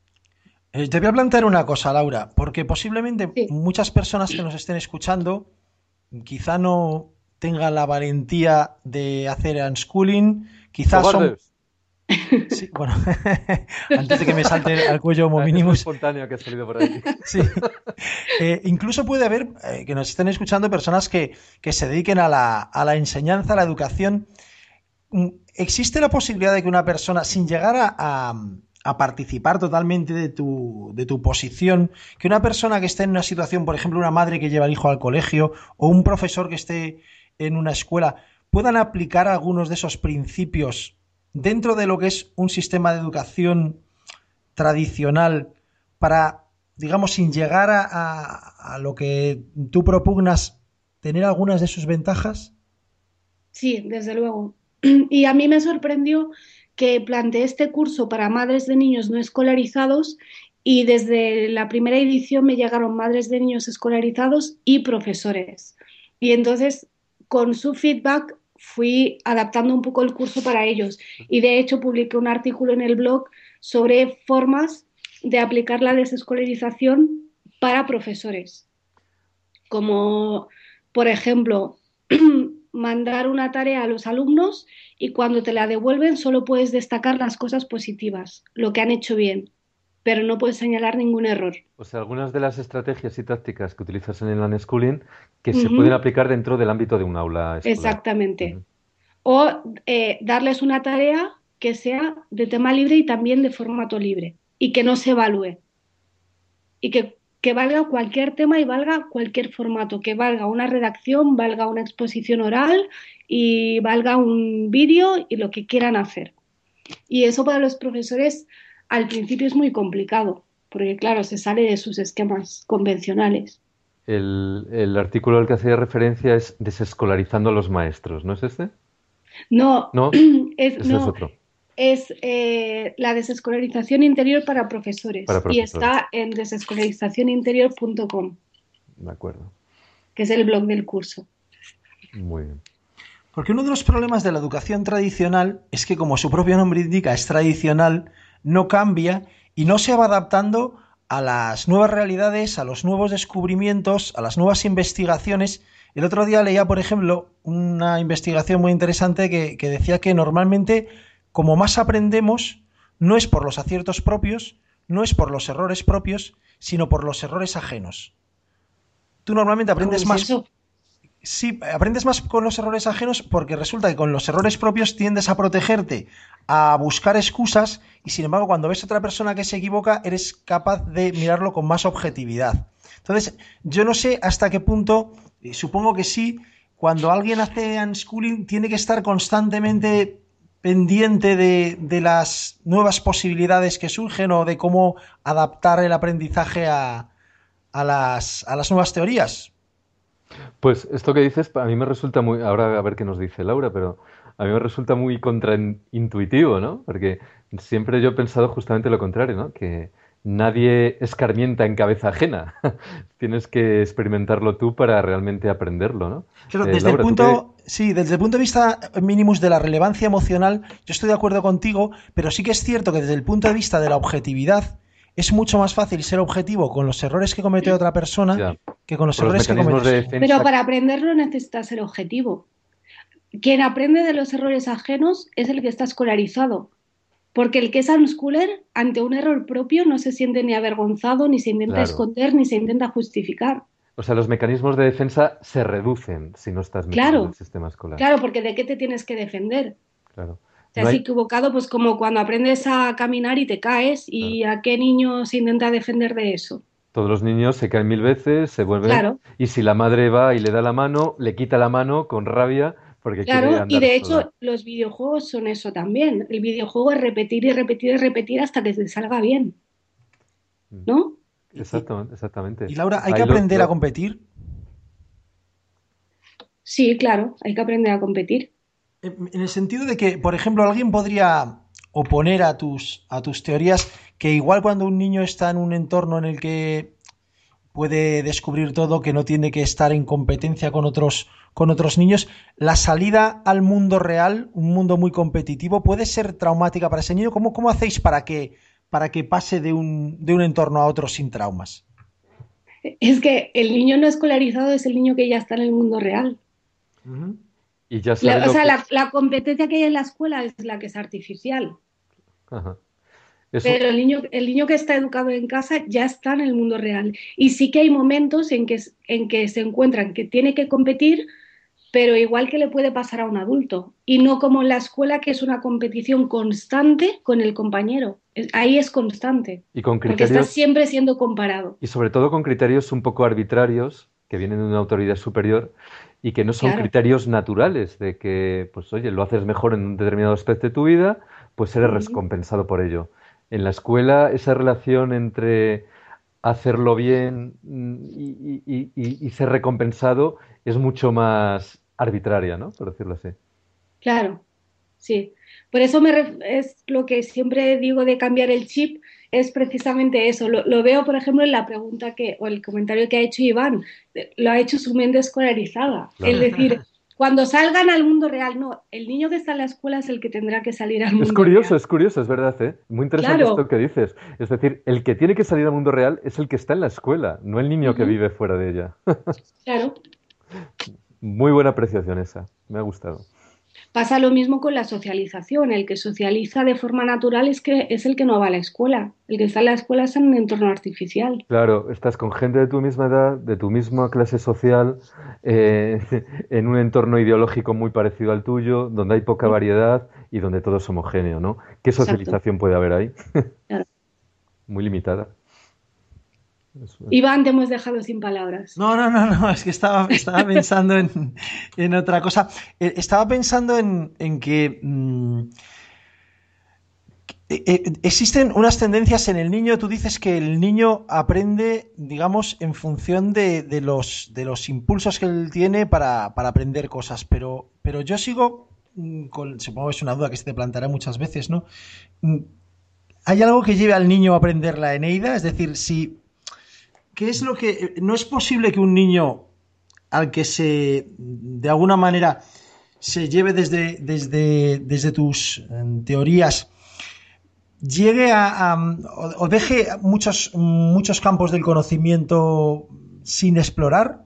Te voy a plantear una cosa, Laura, porque posiblemente Sí. muchas personas que nos estén escuchando quizá no tengan la valentía de hacer unschooling, quizás son... ¡Cobardes! Sí, bueno, antes de que me salte al cuello Homo Es muy minimus. espontáneo que ha salido por ahí. Sí. Incluso puede haber, que nos estén escuchando, personas que se dediquen a la enseñanza, a la educación. ¿Existe la posibilidad de que una persona, sin llegar a participar totalmente de tu posición, que una persona que esté en una situación, por ejemplo, una madre que lleva al hijo al colegio o un profesor que esté en una escuela, puedan aplicar algunos de esos principios dentro de lo que es un sistema de educación tradicional para, digamos, sin llegar a lo que tú propugnas, tener algunas de sus ventajas? Sí, desde luego. Y a mí me sorprendió que planteé este curso para madres de niños no escolarizados y desde la primera edición me llegaron madres de niños escolarizados y profesores. Y entonces, con su feedback, fui adaptando un poco el curso para ellos. Y de hecho, publiqué un artículo en el blog sobre formas de aplicar la desescolarización para profesores. Como, por ejemplo, mandar una tarea a los alumnos y cuando te la devuelven solo puedes destacar las cosas positivas, lo que han hecho bien, pero no puedes señalar ningún error. O sea, algunas de las estrategias y tácticas que utilizas en el unschooling que se pueden aplicar dentro del ámbito de un aula escolar. Exactamente. O darles una tarea que sea de tema libre y también de formato libre y que no se evalúe. Y que valga cualquier tema y valga cualquier formato, que valga una redacción, valga una exposición oral y valga un vídeo y lo que quieran hacer. Y eso para los profesores al principio es muy complicado, porque claro, se sale de sus esquemas convencionales. El artículo al que hacía referencia es Desescolarizando a los maestros, ¿no es este? No, No, es, ese es no, otro. es la desescolarización interior para profesores Para y profesores. está en desescolarizacioninterior.com, De acuerdo. que es el blog del curso. Muy bien. Porque uno de los problemas de la educación tradicional es que, como su propio nombre indica, es tradicional, no cambia y no se va adaptando a las nuevas realidades, a los nuevos descubrimientos, a las nuevas investigaciones. El otro día leía, por ejemplo, una investigación muy interesante que decía que normalmente, como más aprendemos, no es por los aciertos propios, no es por los errores propios, sino por los errores ajenos. Tú normalmente aprendes ¿Cómo es más... eso? Sí, aprendes más con los errores ajenos porque resulta que con los errores propios tiendes a protegerte, a buscar excusas y sin embargo cuando ves a otra persona que se equivoca eres capaz de mirarlo con más objetividad. Entonces, yo no sé hasta qué punto, supongo que sí, cuando alguien hace unschooling tiene que estar constantemente pendiente de las nuevas posibilidades que surgen o de cómo adaptar el aprendizaje a las nuevas teorías. Pues esto que dices a mí me resulta muy, ahora a ver qué nos dice Laura, pero a mí me resulta muy contraintuitivo, ¿no? Porque siempre yo he pensado justamente lo contrario, ¿no? Que nadie escarmienta en cabeza ajena. Tienes que experimentarlo tú para realmente aprenderlo, ¿no? Claro, desde Laura, el punto, sí, desde el punto de vista minimus de la relevancia emocional, yo estoy de acuerdo contigo, pero sí que es cierto que desde el punto de vista de la objetividad es mucho más fácil ser objetivo con los errores que comete otra persona ya, que con los por los errores que mecanismos de cometes tú. defensa. Pero para aprenderlo necesitas ser objetivo. Quien aprende de los errores ajenos es el que está escolarizado. Porque el que es unschooler, ante un error propio, no se siente ni avergonzado, ni se intenta Claro. esconder, ni se intenta justificar. O sea, los mecanismos de defensa se reducen si no estás metido en el Claro, sistema escolar. claro, porque ¿de qué te tienes que defender? Claro. Te No has hay, equivocado, pues como cuando aprendes a caminar y te caes, claro. ¿y a qué niño se intenta defender de eso? Todos los niños se caen 1000 veces, se vuelven, Claro, y si la madre va y le da la mano, le quita la mano con rabia porque quiere claro, y andar de sola. hecho los videojuegos son eso también. El videojuego es repetir y repetir y repetir hasta que te salga bien, Mm. ¿no? Y, Exactamente. y Laura, ¿hay que Ahí aprender a competir? Sí, claro, hay que aprender a competir. En el sentido de que, por ejemplo, alguien podría oponer a tus teorías que igual cuando un niño está en un entorno en el que puede descubrir todo, que no tiene que estar en competencia con otros niños, la salida al mundo real, un mundo muy competitivo, puede ser traumática para ese niño. ¿Cómo hacéis para que pase de un entorno a otro sin traumas? Es que el niño no escolarizado es el niño que ya está en el mundo real. Uh -huh. y ya sabe O lo sea, que... la competencia que hay en la escuela es la que es artificial. Ajá. Eso, Pero el niño que está educado en casa ya está en el mundo real. Y sí que hay momentos en que se encuentran que tiene que competir, pero igual que le puede pasar a un adulto. Y no como en la escuela, que es una competición constante con el compañero. Ahí es constante, y con porque está criterios, siempre siendo comparado. y sobre todo con criterios un poco arbitrarios que vienen de una autoridad superior y que no son Claro. criterios naturales de que, pues oye, lo haces mejor en un determinado aspecto de tu vida, pues eres Ujú. recompensado por ello. En la escuela, esa relación entre hacerlo bien y ser recompensado es mucho más arbitraria, ¿no? Por decirlo así. Claro, sí. Por eso es lo que siempre digo de cambiar el chip, es precisamente eso. Lo veo, por ejemplo, en la pregunta o el comentario que ha hecho Iván. Lo ha hecho su mente escolarizada. Es Claro. decir, cuando salgan al mundo real, no, el niño que está en la escuela es el que tendrá que salir al mundo real. Es curioso, es verdad, ¿eh? Muy interesante esto Claro. que dices. Es decir, el que tiene que salir al mundo real es el que está en la escuela, no el niño que Ujú. vive fuera de ella. Claro. Muy buena apreciación esa, me ha gustado. Pasa lo mismo con la socialización. El que socializa de forma natural es el que no va a la escuela. El que está en la escuela está en un entorno artificial. Claro, estás con gente de tu misma edad, de tu misma clase social, eh, en un entorno ideológico muy parecido al tuyo, donde hay poca variedad y donde todo es homogéneo, ¿no? ¿Qué Exacto. socialización puede haber ahí? Claro. Muy limitada. Iván, te hemos dejado sin palabras. No, es que estaba pensando en otra cosa. Estaba pensando en que existen unas tendencias en el niño. Tú dices que el niño aprende, digamos, en función de los impulsos que él tiene para aprender cosas, pero yo sigo supongo que es una duda que se te planteará muchas veces, ¿no? Mm, ¿Hay algo que lleve al niño a aprender la Eneida? Es decir, si ¿qué es lo que... No es posible que un niño al que de alguna manera, se lleve desde tus teorías, llegue o deje muchos campos del conocimiento sin explorar?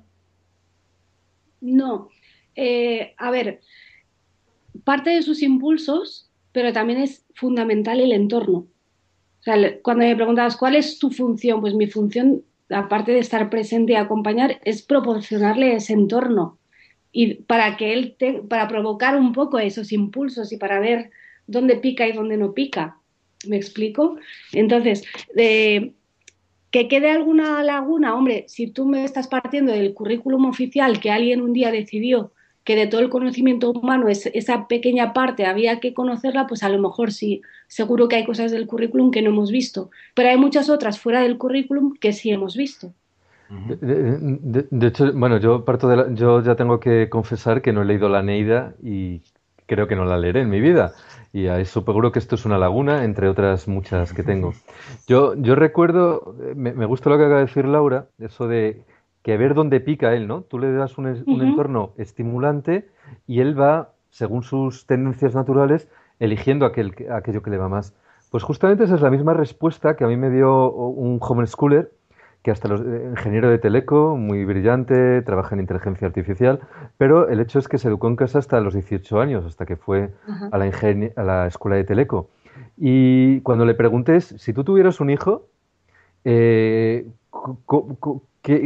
No. A ver, parte de sus impulsos, pero también es fundamental el entorno. O sea, cuando me preguntabas cuál es tu función, pues mi función, aparte de estar presente y acompañar, es proporcionarle ese entorno y para que para provocar un poco esos impulsos y para ver dónde pica y dónde no pica. ¿Me explico? Entonces, que quede alguna laguna, hombre, si tú me estás partiendo del currículum oficial que alguien un día decidió que de todo el conocimiento humano esa pequeña parte había que conocerla, pues a lo mejor sí, seguro que hay cosas del currículum que no hemos visto, pero hay muchas otras fuera del currículum que sí hemos visto. De hecho, bueno, yo ya tengo que confesar que no he leído la Neida y creo que no la leeré en mi vida. Y ahí seguro que esto es una laguna, entre otras muchas que tengo. Yo recuerdo, me gusta lo que acaba de decir Laura, eso de que ver dónde pica él, ¿no? Tú le das un Ujú. entorno estimulante y él va, según sus tendencias naturales, eligiendo aquello que le va más. Pues justamente esa es la misma respuesta que a mí me dio un homeschooler que hasta los ingeniero de teleco, muy brillante, trabaja en inteligencia artificial, pero el hecho es que se educó en casa hasta los 18 años, hasta que fue Ajá. a la escuela de teleco. Y cuando le pregunté, si tú tuvieras un hijo, ¿qué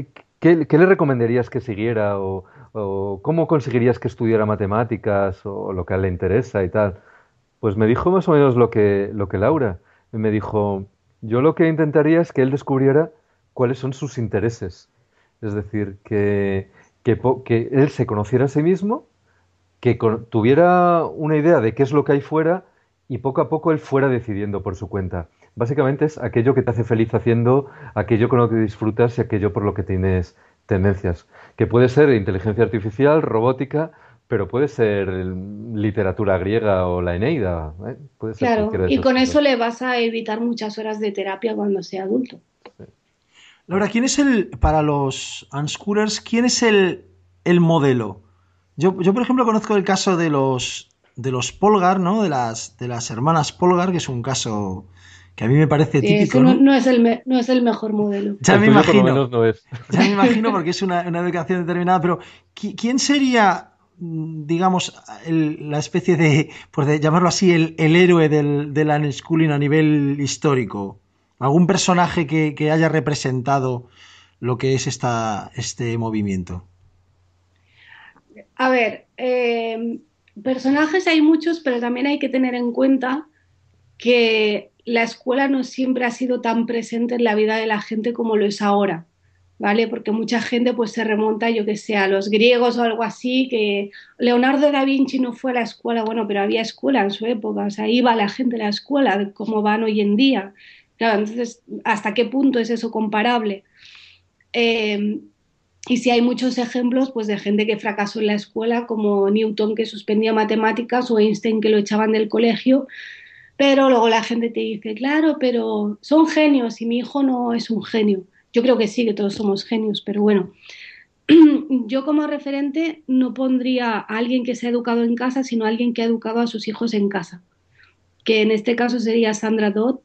¿qué le recomendarías que siguiera o cómo conseguirías que estudiara matemáticas o lo que a él le interesa y tal? Pues me dijo más o menos lo que Laura. Y me dijo, yo lo que intentaría es que él descubriera cuáles son sus intereses. Es decir, que él se conociera a sí mismo, que tuviera una idea de qué es lo que hay fuera y poco a poco él fuera decidiendo por su cuenta. Básicamente es aquello que te hace feliz haciendo, aquello con lo que disfrutas y aquello por lo que tienes tendencias. Que puede ser inteligencia artificial, robótica, pero puede ser literatura griega o la Eneida, ¿eh? Puede ser Claro, cualquiera de y esas con cosas. eso le vas a evitar muchas horas de terapia cuando sea adulto. Laura, para los unschoolers, quién es el modelo? Yo, por ejemplo, conozco el caso de los Polgar, ¿no? De las hermanas Polgar, que es un caso que a mí me parece Sí, ese típico, no, ¿no? no es el mejor modelo. Ya El me tuyo por lo imagino, menos no es. ya me imagino porque es una educación determinada, pero ¿quién sería, digamos, la especie de, por llamarlo así, el héroe del unschooling a nivel histórico? ¿Algún personaje que haya representado lo que es este movimiento? A ver, personajes hay muchos, pero también hay que tener en cuenta que la escuela no siempre ha sido tan presente en la vida de la gente como lo es ahora, ¿vale? Porque mucha gente pues se remonta, yo que sé, a los griegos o algo así, que Leonardo da Vinci no fue a la escuela, bueno, pero había escuela en su época, o sea, iba la gente a la escuela, de cómo van hoy en día. Claro, entonces, ¿hasta qué punto es eso comparable? Eh, y si hay muchos ejemplos pues, de gente que fracasó en la escuela, como Newton que suspendía matemáticas o Einstein que lo echaban del colegio, pero luego la gente te dice, claro, pero son genios y mi hijo no es un genio. Yo creo que sí, que todos somos genios, pero bueno, yo como referente no pondría a alguien que se ha educado en casa, sino a alguien que ha educado a sus hijos en casa, que en este caso sería Sandra Dodd,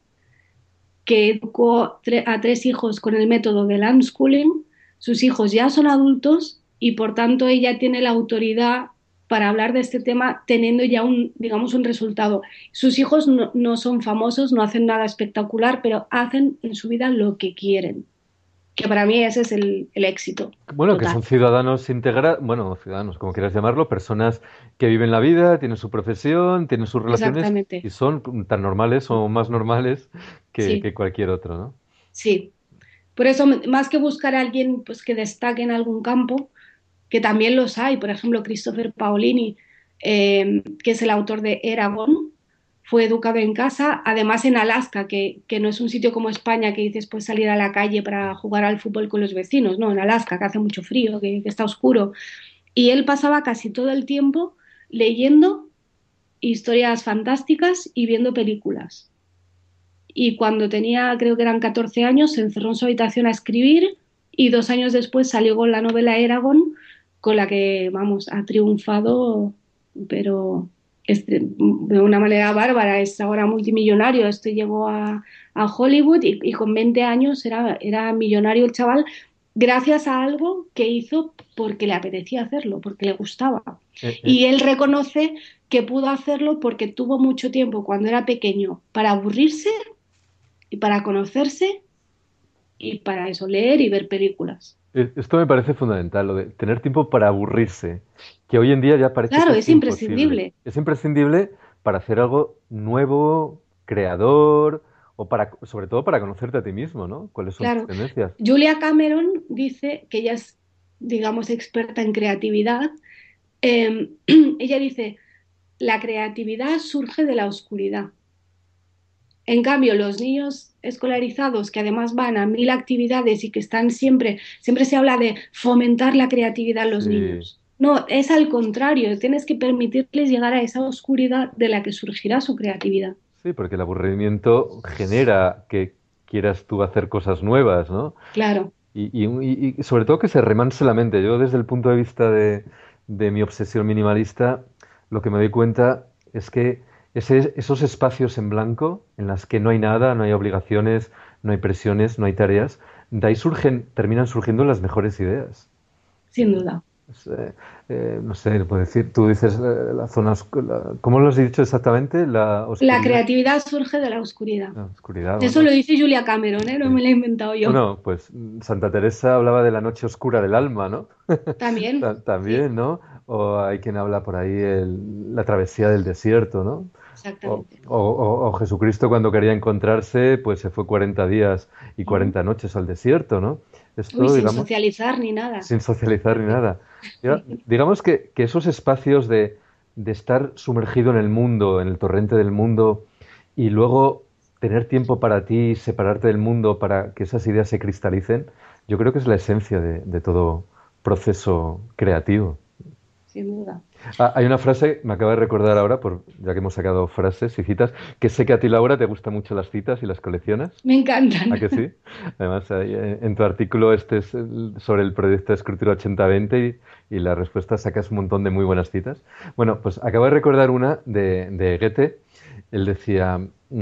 que educó a 3 hijos con el método del unschooling. Sus hijos ya son adultos y por tanto ella tiene la autoridad para hablar de este tema teniendo ya digamos, un resultado. Sus hijos no son famosos, no hacen nada espectacular, pero hacen en su vida lo que quieren, que para mí ese es el éxito Bueno, que total. son ciudadanos integrados, bueno, ciudadanos, como quieras llamarlo, personas que viven la vida, tienen su profesión, tienen sus relaciones Exactamente, y son tan normales o más normales que sí, cualquier otro, ¿no? sí. Por eso, más que buscar a alguien pues, que destaque en algún campo, que también los hay, por ejemplo, Christopher Paolini, que es el autor de Eragon, fue educado en casa, además en Alaska, que no es un sitio como España que dices puedes salir a la calle para jugar al fútbol con los vecinos, no, en Alaska, que hace mucho frío, que está oscuro. Y él pasaba casi todo el tiempo leyendo historias fantásticas y viendo películas. Y cuando tenía, creo que eran 14 años, se encerró en su habitación a escribir y 2 años después salió con la novela Eragon, con la que, vamos, ha triunfado, pero de una manera bárbara. Es ahora multimillonario. Este llegó a Hollywood y con 20 años era millonario el chaval gracias a algo que hizo porque le apetecía hacerlo, porque le gustaba. Eh, eh, Y él reconoce que pudo hacerlo porque tuvo mucho tiempo cuando era pequeño para aburrirse y para conocerse y para eso, leer y ver películas. Esto me parece fundamental, lo de tener tiempo para aburrirse, que hoy en día ya parece Claro, es casi imposible. imprescindible. Es imprescindible para hacer algo nuevo, creador, o sobre todo para conocerte a ti mismo, ¿no? ¿Cuáles son tus Claro. tendencias? Julia Cameron dice que ella es, digamos, experta en creatividad. Ella dice, la creatividad surge de la oscuridad. En cambio, los niños escolarizados que además van a 1000 actividades y que están siempre se habla de fomentar la creatividad en los Sí, niños. No, es al contrario, tienes que permitirles llegar a esa oscuridad de la que surgirá su creatividad. sí, porque el aburrimiento genera que quieras tú hacer cosas nuevas, ¿no? Claro, Y sobre todo que se remanse la mente. Yo desde el punto de vista de mi obsesión minimalista, lo que me doy cuenta es que esos espacios en blanco, en las que no hay nada, no hay obligaciones, no hay presiones, no hay tareas, de ahí terminan surgiendo las mejores ideas. sin duda. No sé, puedo decir, tú dices la zona ¿cómo lo has dicho exactamente? La oscuridad. La creatividad surge de la oscuridad. La oscuridad, Eso bueno. lo dice Julia Cameron, ¿eh? No Sí. me lo he inventado yo. Bueno, pues Santa Teresa hablaba de la noche oscura del alma, ¿no? También, sí, También, ¿no? O hay quien habla por ahí la travesía del desierto, ¿no? exactamente. O Jesucristo cuando quería encontrarse, pues se fue 40 días y 40 noches al desierto, ¿no? Uy, Esto, sin digamos, socializar ni nada. sin socializar ni nada. Digamos que esos espacios de estar sumergido en el mundo, en el torrente del mundo, y luego tener tiempo para ti, separarte del mundo para que esas ideas se cristalicen, yo creo que es la esencia de todo proceso creativo. Sin duda. Hay una frase, me acaba de recordar ahora, ya que hemos sacado frases y citas, que sé que a ti, Laura, te gustan mucho las citas y las coleccionas. Me encantan. ¿A que sí? Además, en tu artículo sobre el proyecto de escritura 80-20 y la respuesta sacas un montón de muy buenas citas. Bueno, pues acabo de recordar una de Goethe. Él decía,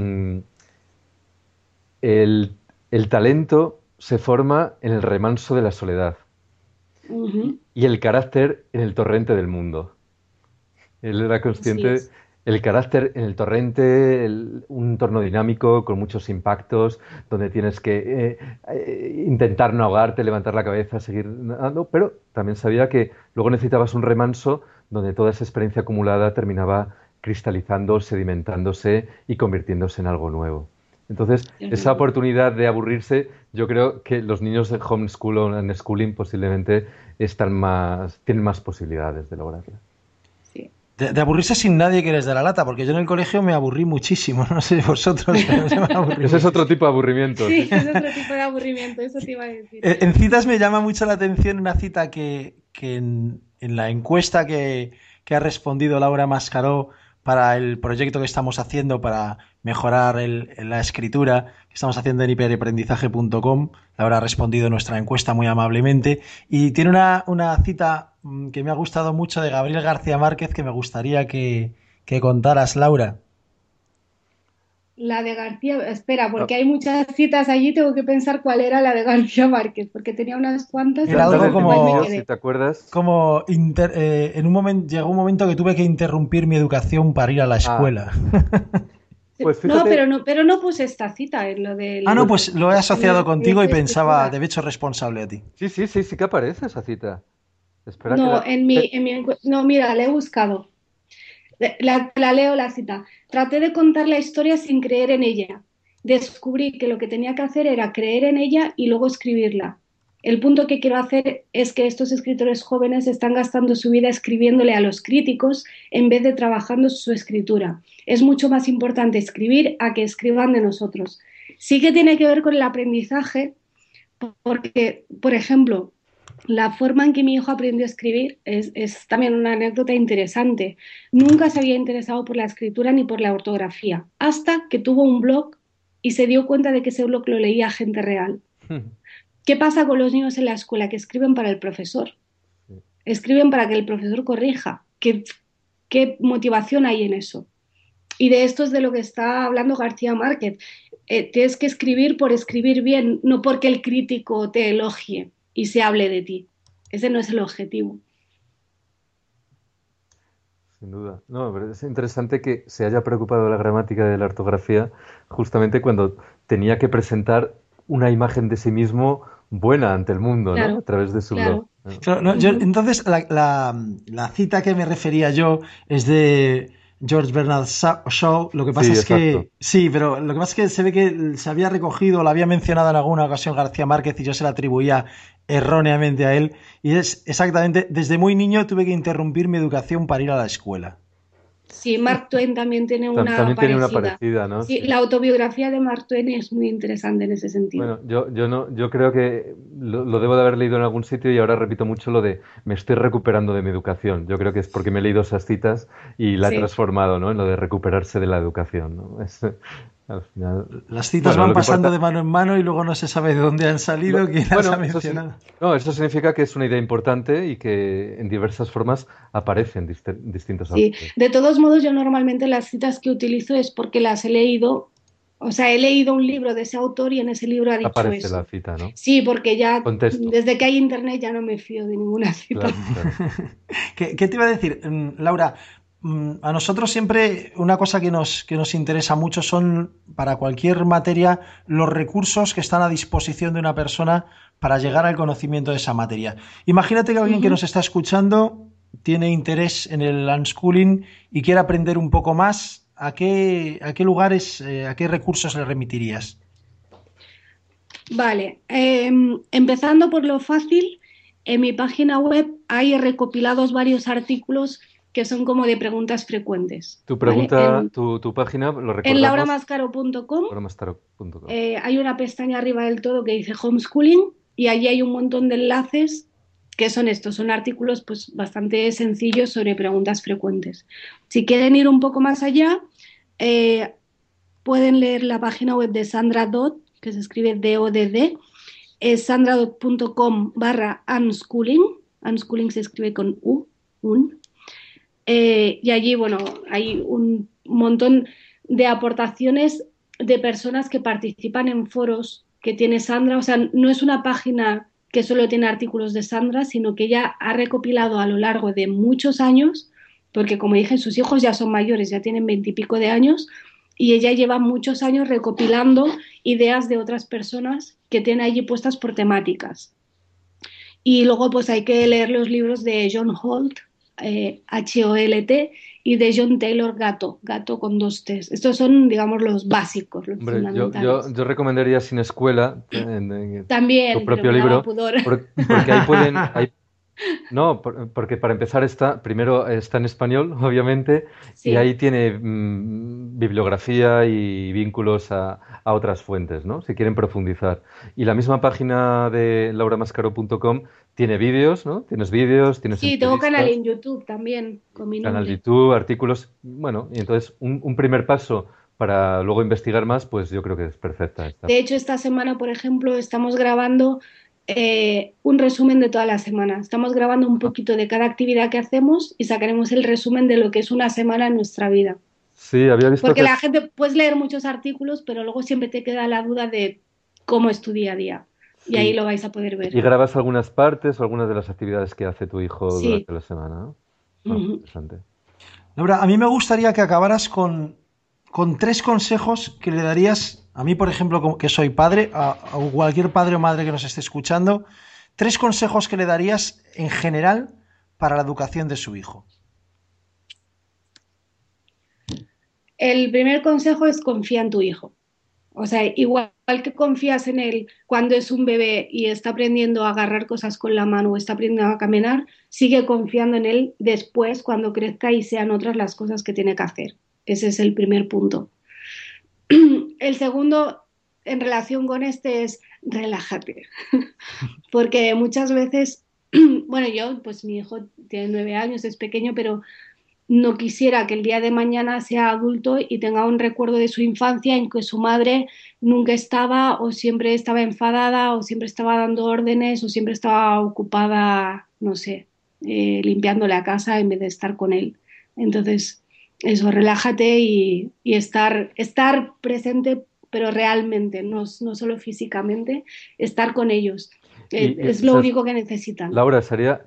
el talento se forma en el remanso de la soledad Ujú, y el carácter en el torrente del mundo. Él era así consciente, es. el carácter en el torrente, un entorno dinámico con muchos impactos, donde tienes que intentar no ahogarte, levantar la cabeza, seguir nadando, pero también sabía que luego necesitabas un remanso donde toda esa experiencia acumulada terminaba cristalizando, sedimentándose y convirtiéndose en algo nuevo. Entonces, esa Ciertamente. oportunidad de aburrirse, yo creo que los niños de homeschool o en schooling posiblemente tienen más posibilidades de lograrla. Sí. De aburrirse sin nadie que les dé la lata, porque yo en el colegio me aburrí muchísimo, no sé vosotros, pero yo me aburrí Ese es otro muchísimo. tipo de aburrimiento, Sí, sí. es otro tipo de aburrimiento, eso te iba a decir. En citas me llama mucho la atención una cita que en la encuesta que ha respondido Laura Mascaró para el proyecto que estamos haciendo para mejorar la escritura que estamos haciendo en hiperaprendizaje.com. Laura ha respondido nuestra encuesta muy amablemente y tiene una cita que me ha gustado mucho de Gabriel García Márquez que me gustaría que contaras, Laura. La de García, espera, No, porque hay muchas citas allí, tengo que pensar cuál era la de García Márquez, porque tenía unas cuantas y Era no dale algo sé el cuál me inicio, como si quedé. te acuerdas. en un momento llegó un momento que tuve que interrumpir mi educación para ir a la Ah, escuela. pues No, fíjate, pero no puse esta cita en lo Ah, no, pues del pues lo he en asociado el contigo proyecto y de pensaba, escritura. te he hecho responsable a ti. sí, sí, sí, sí que aparece esa cita. Espera que No, la... te- no, mira, la he buscado. La leo la cita. Traté de contar la historia sin creer en ella. Descubrí que lo que tenía que hacer era creer en ella y luego escribirla. El punto que quiero hacer es que estos escritores jóvenes están gastando su vida escribiéndole a los críticos en vez de trabajando su escritura. Es mucho más importante escribir a que escriban de nosotros. Sí que tiene que ver con el aprendizaje, porque, por ejemplo, la forma en que mi hijo aprendió a escribir es también una anécdota interesante. Nunca se había interesado por la escritura ni por la ortografía, hasta que tuvo un blog y se dio cuenta de que ese blog lo leía gente real. ¿Qué pasa con los niños en la escuela? Que escriben para el profesor, escriben para que el profesor corrija. ¿Qué motivación hay en eso? Y de esto es de lo que está hablando García Márquez. Tienes que escribir por escribir bien, no porque el crítico te elogie y se hable de ti. Ese no es el objetivo. Sin duda. No, pero es interesante que se haya preocupado de la gramática y de la ortografía justamente cuando tenía que presentar una imagen de sí mismo buena ante el mundo, ¿no? A Claro, través de su blog. claro. ¿No? Claro, no, Uh-huh. entonces, la cita que me refería yo es de George Bernard Shaw. Lo que pasa Sí, es exacto. que, sí, pero lo que pasa es que se ve que se había recogido, lo había mencionado en alguna ocasión García Márquez y yo se la atribuía erróneamente a él. Y es exactamente, desde muy niño tuve que interrumpir mi educación para ir a la escuela. Sí, Mark Twain también tiene una También tiene una parecida. parecida, ¿no? Sí, Sí. la autobiografía de Mark Twain es muy interesante en ese sentido. Bueno, yo no, yo creo que lo debo de haber leído en algún sitio y ahora repito mucho lo de me estoy recuperando de mi educación. Yo creo que es porque me he leído esas citas y la he Sí, transformado, ¿no? En lo de recuperarse de la educación, ¿no? Al final. Las citas Bueno, van lo que pasando importa. de mano en mano y luego no se sabe de dónde han salido, quién las ha Bueno, mencionado. no, eso significa que es una idea importante y que en diversas formas aparecen distintos sí. autores. De todos modos, yo normalmente las citas que utilizo es porque las he leído O sea, he leído un libro de ese autor y en ese libro ha dicho Aparece la eso. cita, ¿no? Sí, porque ya Contexto. desde que hay internet ya no me fío de ninguna cita. Claro, claro. ¿Qué te iba a decir, Laura? A nosotros siempre una cosa que nos interesa mucho son, para cualquier materia, los recursos que están a disposición de una persona para llegar al conocimiento de esa materia. Imagínate que alguien que Ujú. nos está escuchando tiene interés en el unschooling y quiere aprender un poco más. A qué lugares, a qué recursos le remitirías? Vale, empezando por lo fácil, en mi página web hay recopilados varios artículos que son como de preguntas frecuentes, Tu ¿vale? pregunta, tu página, lo En recordamos, lauramascaro.com lauramastaro.com. hay una pestaña arriba del todo que dice homeschooling y allí hay un montón de enlaces que son estos, son artículos pues bastante sencillos sobre preguntas frecuentes. Si quieren ir un poco más allá, eh, pueden leer la página web de Sandra Dodd, que se escribe DODD, es sandradodd.com/unschooling, unschooling se escribe con U, un, y allí, bueno, hay un montón de aportaciones de personas que participan en foros que tiene Sandra. O sea, no es una página que solo tiene artículos de Sandra, sino que ella ha recopilado a lo largo de muchos años, porque como dije, sus hijos ya son mayores, ya tienen 20 y pico de años, y ella lleva muchos años recopilando ideas de otras personas que tiene allí puestas por temáticas. Y luego pues hay que leer los libros de John Holt, Holt, y de John Taylor Gatto, Gatto con dos T's. Estos son, digamos, los básicos, los Hombre, fundamentales. yo recomendaría Sin Escuela, tu También, pero propio me daba libro, pudor. porque ahí no, porque para empezar primero está en español, obviamente, y Sí, ahí tiene bibliografía y vínculos a otras fuentes, ¿no? Si quieren profundizar. Y la misma página de lauramascaro.com tiene vídeos, ¿no? Tienes vídeos, tienes sí, tengo canal entrevistas, en YouTube también con mi canal de nombre. YouTube, artículos, bueno, y entonces un primer paso para luego investigar más, pues yo creo que es perfecta esta. De hecho, esta semana, por ejemplo, estamos grabando un resumen de toda la semana. Estamos grabando un poquito de cada actividad que hacemos y sacaremos el resumen de lo que es una semana en nuestra vida. Sí, había visto Porque que la gente puedes leer muchos artículos, pero luego siempre te queda la duda de cómo es tu día a día. Y ahí sí. lo vais a poder Y ver. grabas algunas partes o algunas de las actividades que hace tu hijo Sí. durante la semana, ¿no? Ah, Ujú. interesante. Laura, a mí me gustaría que acabaras con tres consejos que le darías, a mí, por ejemplo, que soy padre, a cualquier padre o madre que nos esté escuchando, tres consejos que le darías en general para la educación de su hijo. El primer consejo es confía en tu hijo. O sea, igual que confías en él cuando es un bebé y está aprendiendo a agarrar cosas con la mano o está aprendiendo a caminar, sigue confiando en él después cuando crezca y sean otras las cosas que tiene que hacer. Ese es el primer punto. El segundo, en relación con este, es relájate, porque muchas veces, bueno, yo, pues mi hijo tiene 9 años, es pequeño, pero no quisiera que el día de mañana sea adulto y tenga un recuerdo de su infancia en que su madre nunca estaba o siempre estaba enfadada o siempre estaba dando órdenes o siempre estaba ocupada, no sé, limpiando la casa en vez de estar con él. Entonces, eso, relájate y estar presente, pero realmente, no solo físicamente, estar con ellos. Es lo ¿Sabes? único que necesitan. Laura,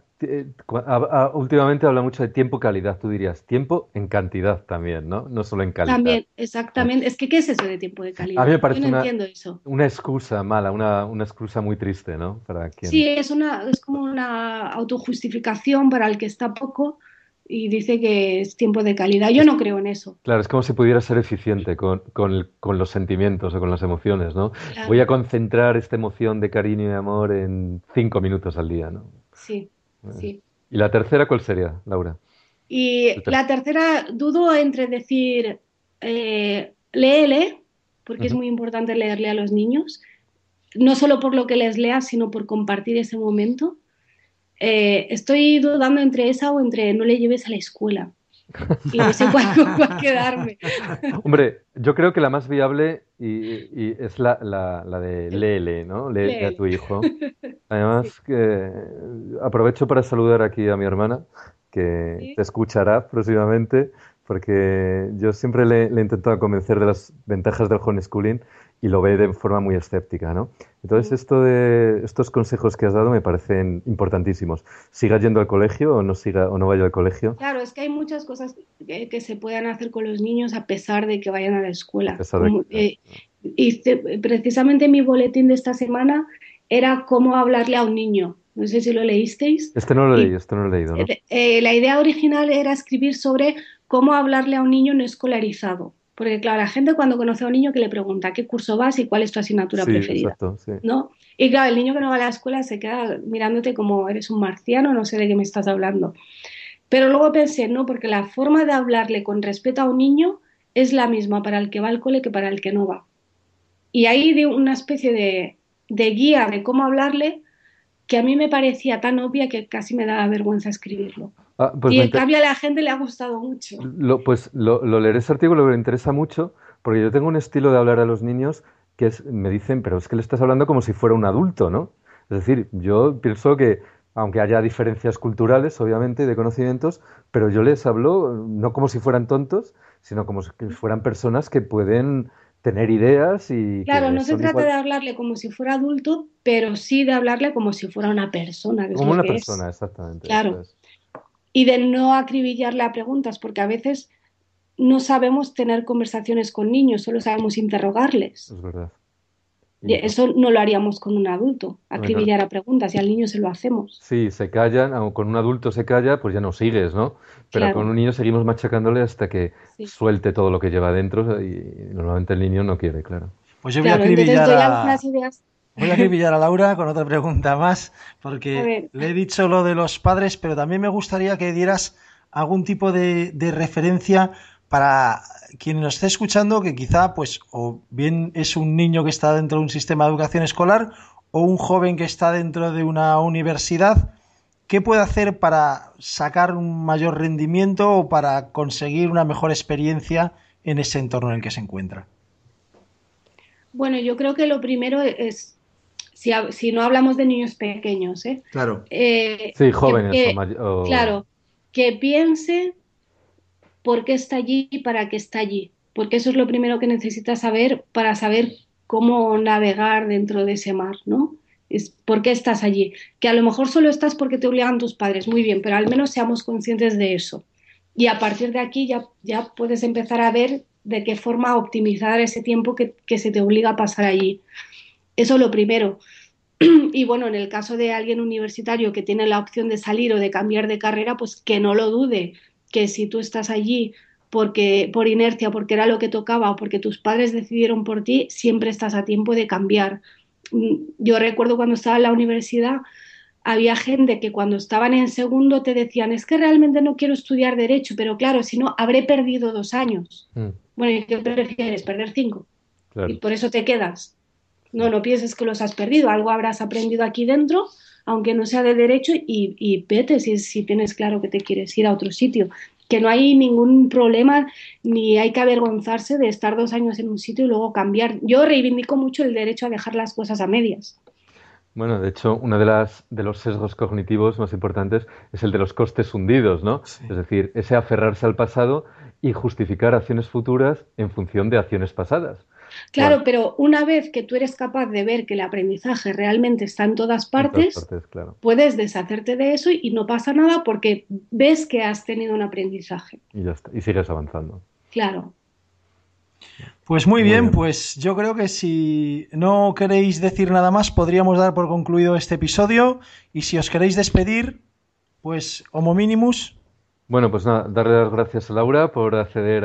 últimamente habla mucho de tiempo calidad, tú dirías tiempo en cantidad también, ¿no? No solo en calidad. También, exactamente. Es que, ¿qué es eso de tiempo de A mí calidad? me Yo no parece entiendo eso. una excusa mala, una excusa muy triste, ¿no? Para quien... Sí, es como una autojustificación para el que está poco y dice que es tiempo de calidad. Yo Es, no creo en eso. claro, es como si pudiera ser eficiente con los sentimientos o con las emociones, ¿no? Voy a Claro, concentrar esta emoción de cariño y amor en 5 minutos al día, ¿no? sí, Eh, sí. ¿Y la tercera cuál sería, Laura? Y la tercera, dudo entre decir, léele, porque es Ujú. muy importante leerle a los niños, no solo por lo que les leas, sino por compartir ese momento. Estoy dudando entre esa o entre no le lleves a la escuela. Y no sé cuál va a quedarme. Hombre, yo creo que la más viable y es la de léele, ¿no? Léele a Léele. tu hijo. Sí, Además, aprovecho para saludar aquí a mi hermana, que sí. te escuchará próximamente, porque yo siempre le he intentado convencer de las ventajas del homeschooling y lo ve de forma muy escéptica, ¿no? Entonces, estos consejos que has dado me parecen importantísimos. ¿Siga yendo al colegio o no vaya al colegio? Claro, es que hay muchas cosas que se pueden hacer con los niños a pesar de que vayan a la escuela. A pesar de que... Precisamente mi boletín de esta semana era cómo hablarle a un niño. No sé si lo leísteis. Este no lo he leído, ¿no? La idea original era escribir sobre cómo hablarle a un niño no escolarizado. Porque, claro, la gente cuando conoce a un niño que le pregunta qué curso vas y cuál es tu asignatura preferida. Exacto, sí. ¿No? Y claro, el niño que no va a la escuela se queda mirándote como eres un marciano, no sé de qué me estás hablando. Pero luego pensé, no, porque la forma de hablarle con respeto a un niño es la misma para el que va al cole que para el que no va. Y ahí di una especie de guía de cómo hablarle que a mí me parecía tan obvia que casi me daba vergüenza escribirlo. Pues y en cambio a la gente le ha gustado mucho. Lo leeré ese artículo, me interesa mucho, porque yo tengo un estilo de hablar a los niños que me dicen, pero es que le estás hablando como si fuera un adulto, ¿no? Es decir, yo pienso que, aunque haya diferencias culturales, obviamente, de conocimientos, pero yo les hablo no como si fueran tontos, sino como si fueran personas que pueden tener ideas y... Claro, no se trata de hablarle como si fuera adulto, pero sí de hablarle como si fuera una persona. Que como es lo una que persona, es. exactamente. Claro. Y de no acribillarle a preguntas, porque a veces no sabemos tener conversaciones con niños, solo sabemos interrogarles. Es verdad. Y eso no lo haríamos con un adulto, acribillar a preguntas, y al niño se lo hacemos. Sí, se callan, o con un adulto se calla, pues ya no sigues, ¿no? Pero Claro. con un niño seguimos machacándole hasta que suelte todo lo que lleva dentro y normalmente el niño no quiere, claro. Pues yo voy a acribillar algunas ideas. Voy a acribillar a Laura con otra pregunta más, porque le he dicho lo de los padres, pero también me gustaría que dieras algún tipo de referencia para quien nos esté escuchando, que quizá, pues, o bien es un niño que está dentro de un sistema de educación escolar o un joven que está dentro de una universidad. ¿Qué puede hacer para sacar un mayor rendimiento o para conseguir una mejor experiencia en ese entorno en el que se encuentra? Bueno, yo creo que lo primero es, si no hablamos de niños pequeños, Claro. Sí, jóvenes o... Claro, que piense por qué está allí y para qué está allí. Porque eso es lo primero que necesita saber para saber cómo navegar dentro de ese mar, ¿no? Es por qué estás allí. Que a lo mejor solo estás porque te obligan tus padres, muy bien, pero al menos seamos conscientes de eso. Y a partir de aquí ya puedes empezar a ver de qué forma optimizar ese tiempo que se te obliga a pasar allí. Eso es lo primero. Y bueno, en el caso de alguien universitario que tiene la opción de salir o de cambiar de carrera, pues que no lo dude, que si tú estás allí porque por inercia, porque era lo que tocaba o porque tus padres decidieron por ti, siempre estás a tiempo de cambiar. Yo recuerdo cuando estaba en la universidad, había gente que cuando estaban en segundo te decían, es que realmente no quiero estudiar derecho, pero claro, si no, habré perdido 2 años. Bueno, ¿y qué prefieres? ¿Perder 5? Claro. Y por eso te quedas. No pienses que los has perdido, algo habrás aprendido aquí dentro, aunque no sea de derecho, y vete si tienes claro que te quieres ir a otro sitio. Que no hay ningún problema ni hay que avergonzarse de estar 2 años en un sitio y luego cambiar. Yo reivindico mucho el derecho a dejar las cosas a medias. Bueno, de hecho, uno de los sesgos cognitivos más importantes es el de los costes hundidos, ¿no? Sí. Es decir, ese aferrarse al pasado y justificar acciones futuras en función de acciones pasadas. Claro, pero una vez que tú eres capaz de ver que el aprendizaje realmente está en todas partes, claro. Puedes deshacerte de eso y no pasa nada porque ves que has tenido un aprendizaje. Y ya está, y sigues avanzando. Claro. Pues muy bien, pues yo creo que si no queréis decir nada más, podríamos dar por concluido este episodio. Y si os queréis despedir, pues homo minimus. Bueno, pues nada, darle las gracias a Laura por acceder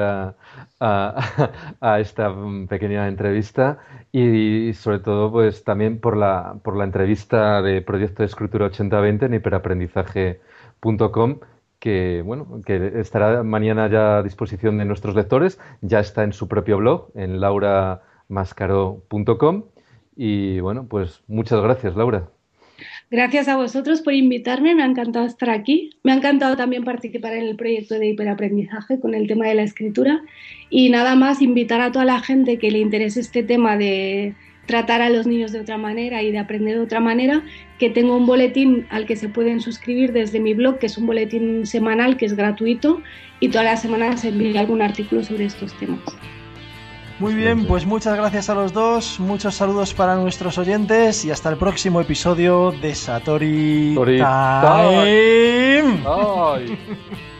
a esta pequeña entrevista y sobre todo pues también por la entrevista de Proyecto de Escritura 8020 en hiperaprendizaje.com que estará mañana ya a disposición de nuestros lectores, ya está en su propio blog en lauramascaró.com y bueno, pues muchas gracias, Laura. Gracias a vosotros por invitarme, me ha encantado estar aquí. Me ha encantado también participar en el proyecto de hiperaprendizaje con el tema de la escritura. Y nada más, invitar a toda la gente que le interese este tema de tratar a los niños de otra manera y de aprender de otra manera, que tengo un boletín al que se pueden suscribir desde mi blog, que es un boletín semanal que es gratuito, y todas las semanas envío algún artículo sobre estos temas. Muy bien, pues muchas gracias a los dos, muchos saludos para nuestros oyentes y hasta el próximo episodio de Satori Time. Ay.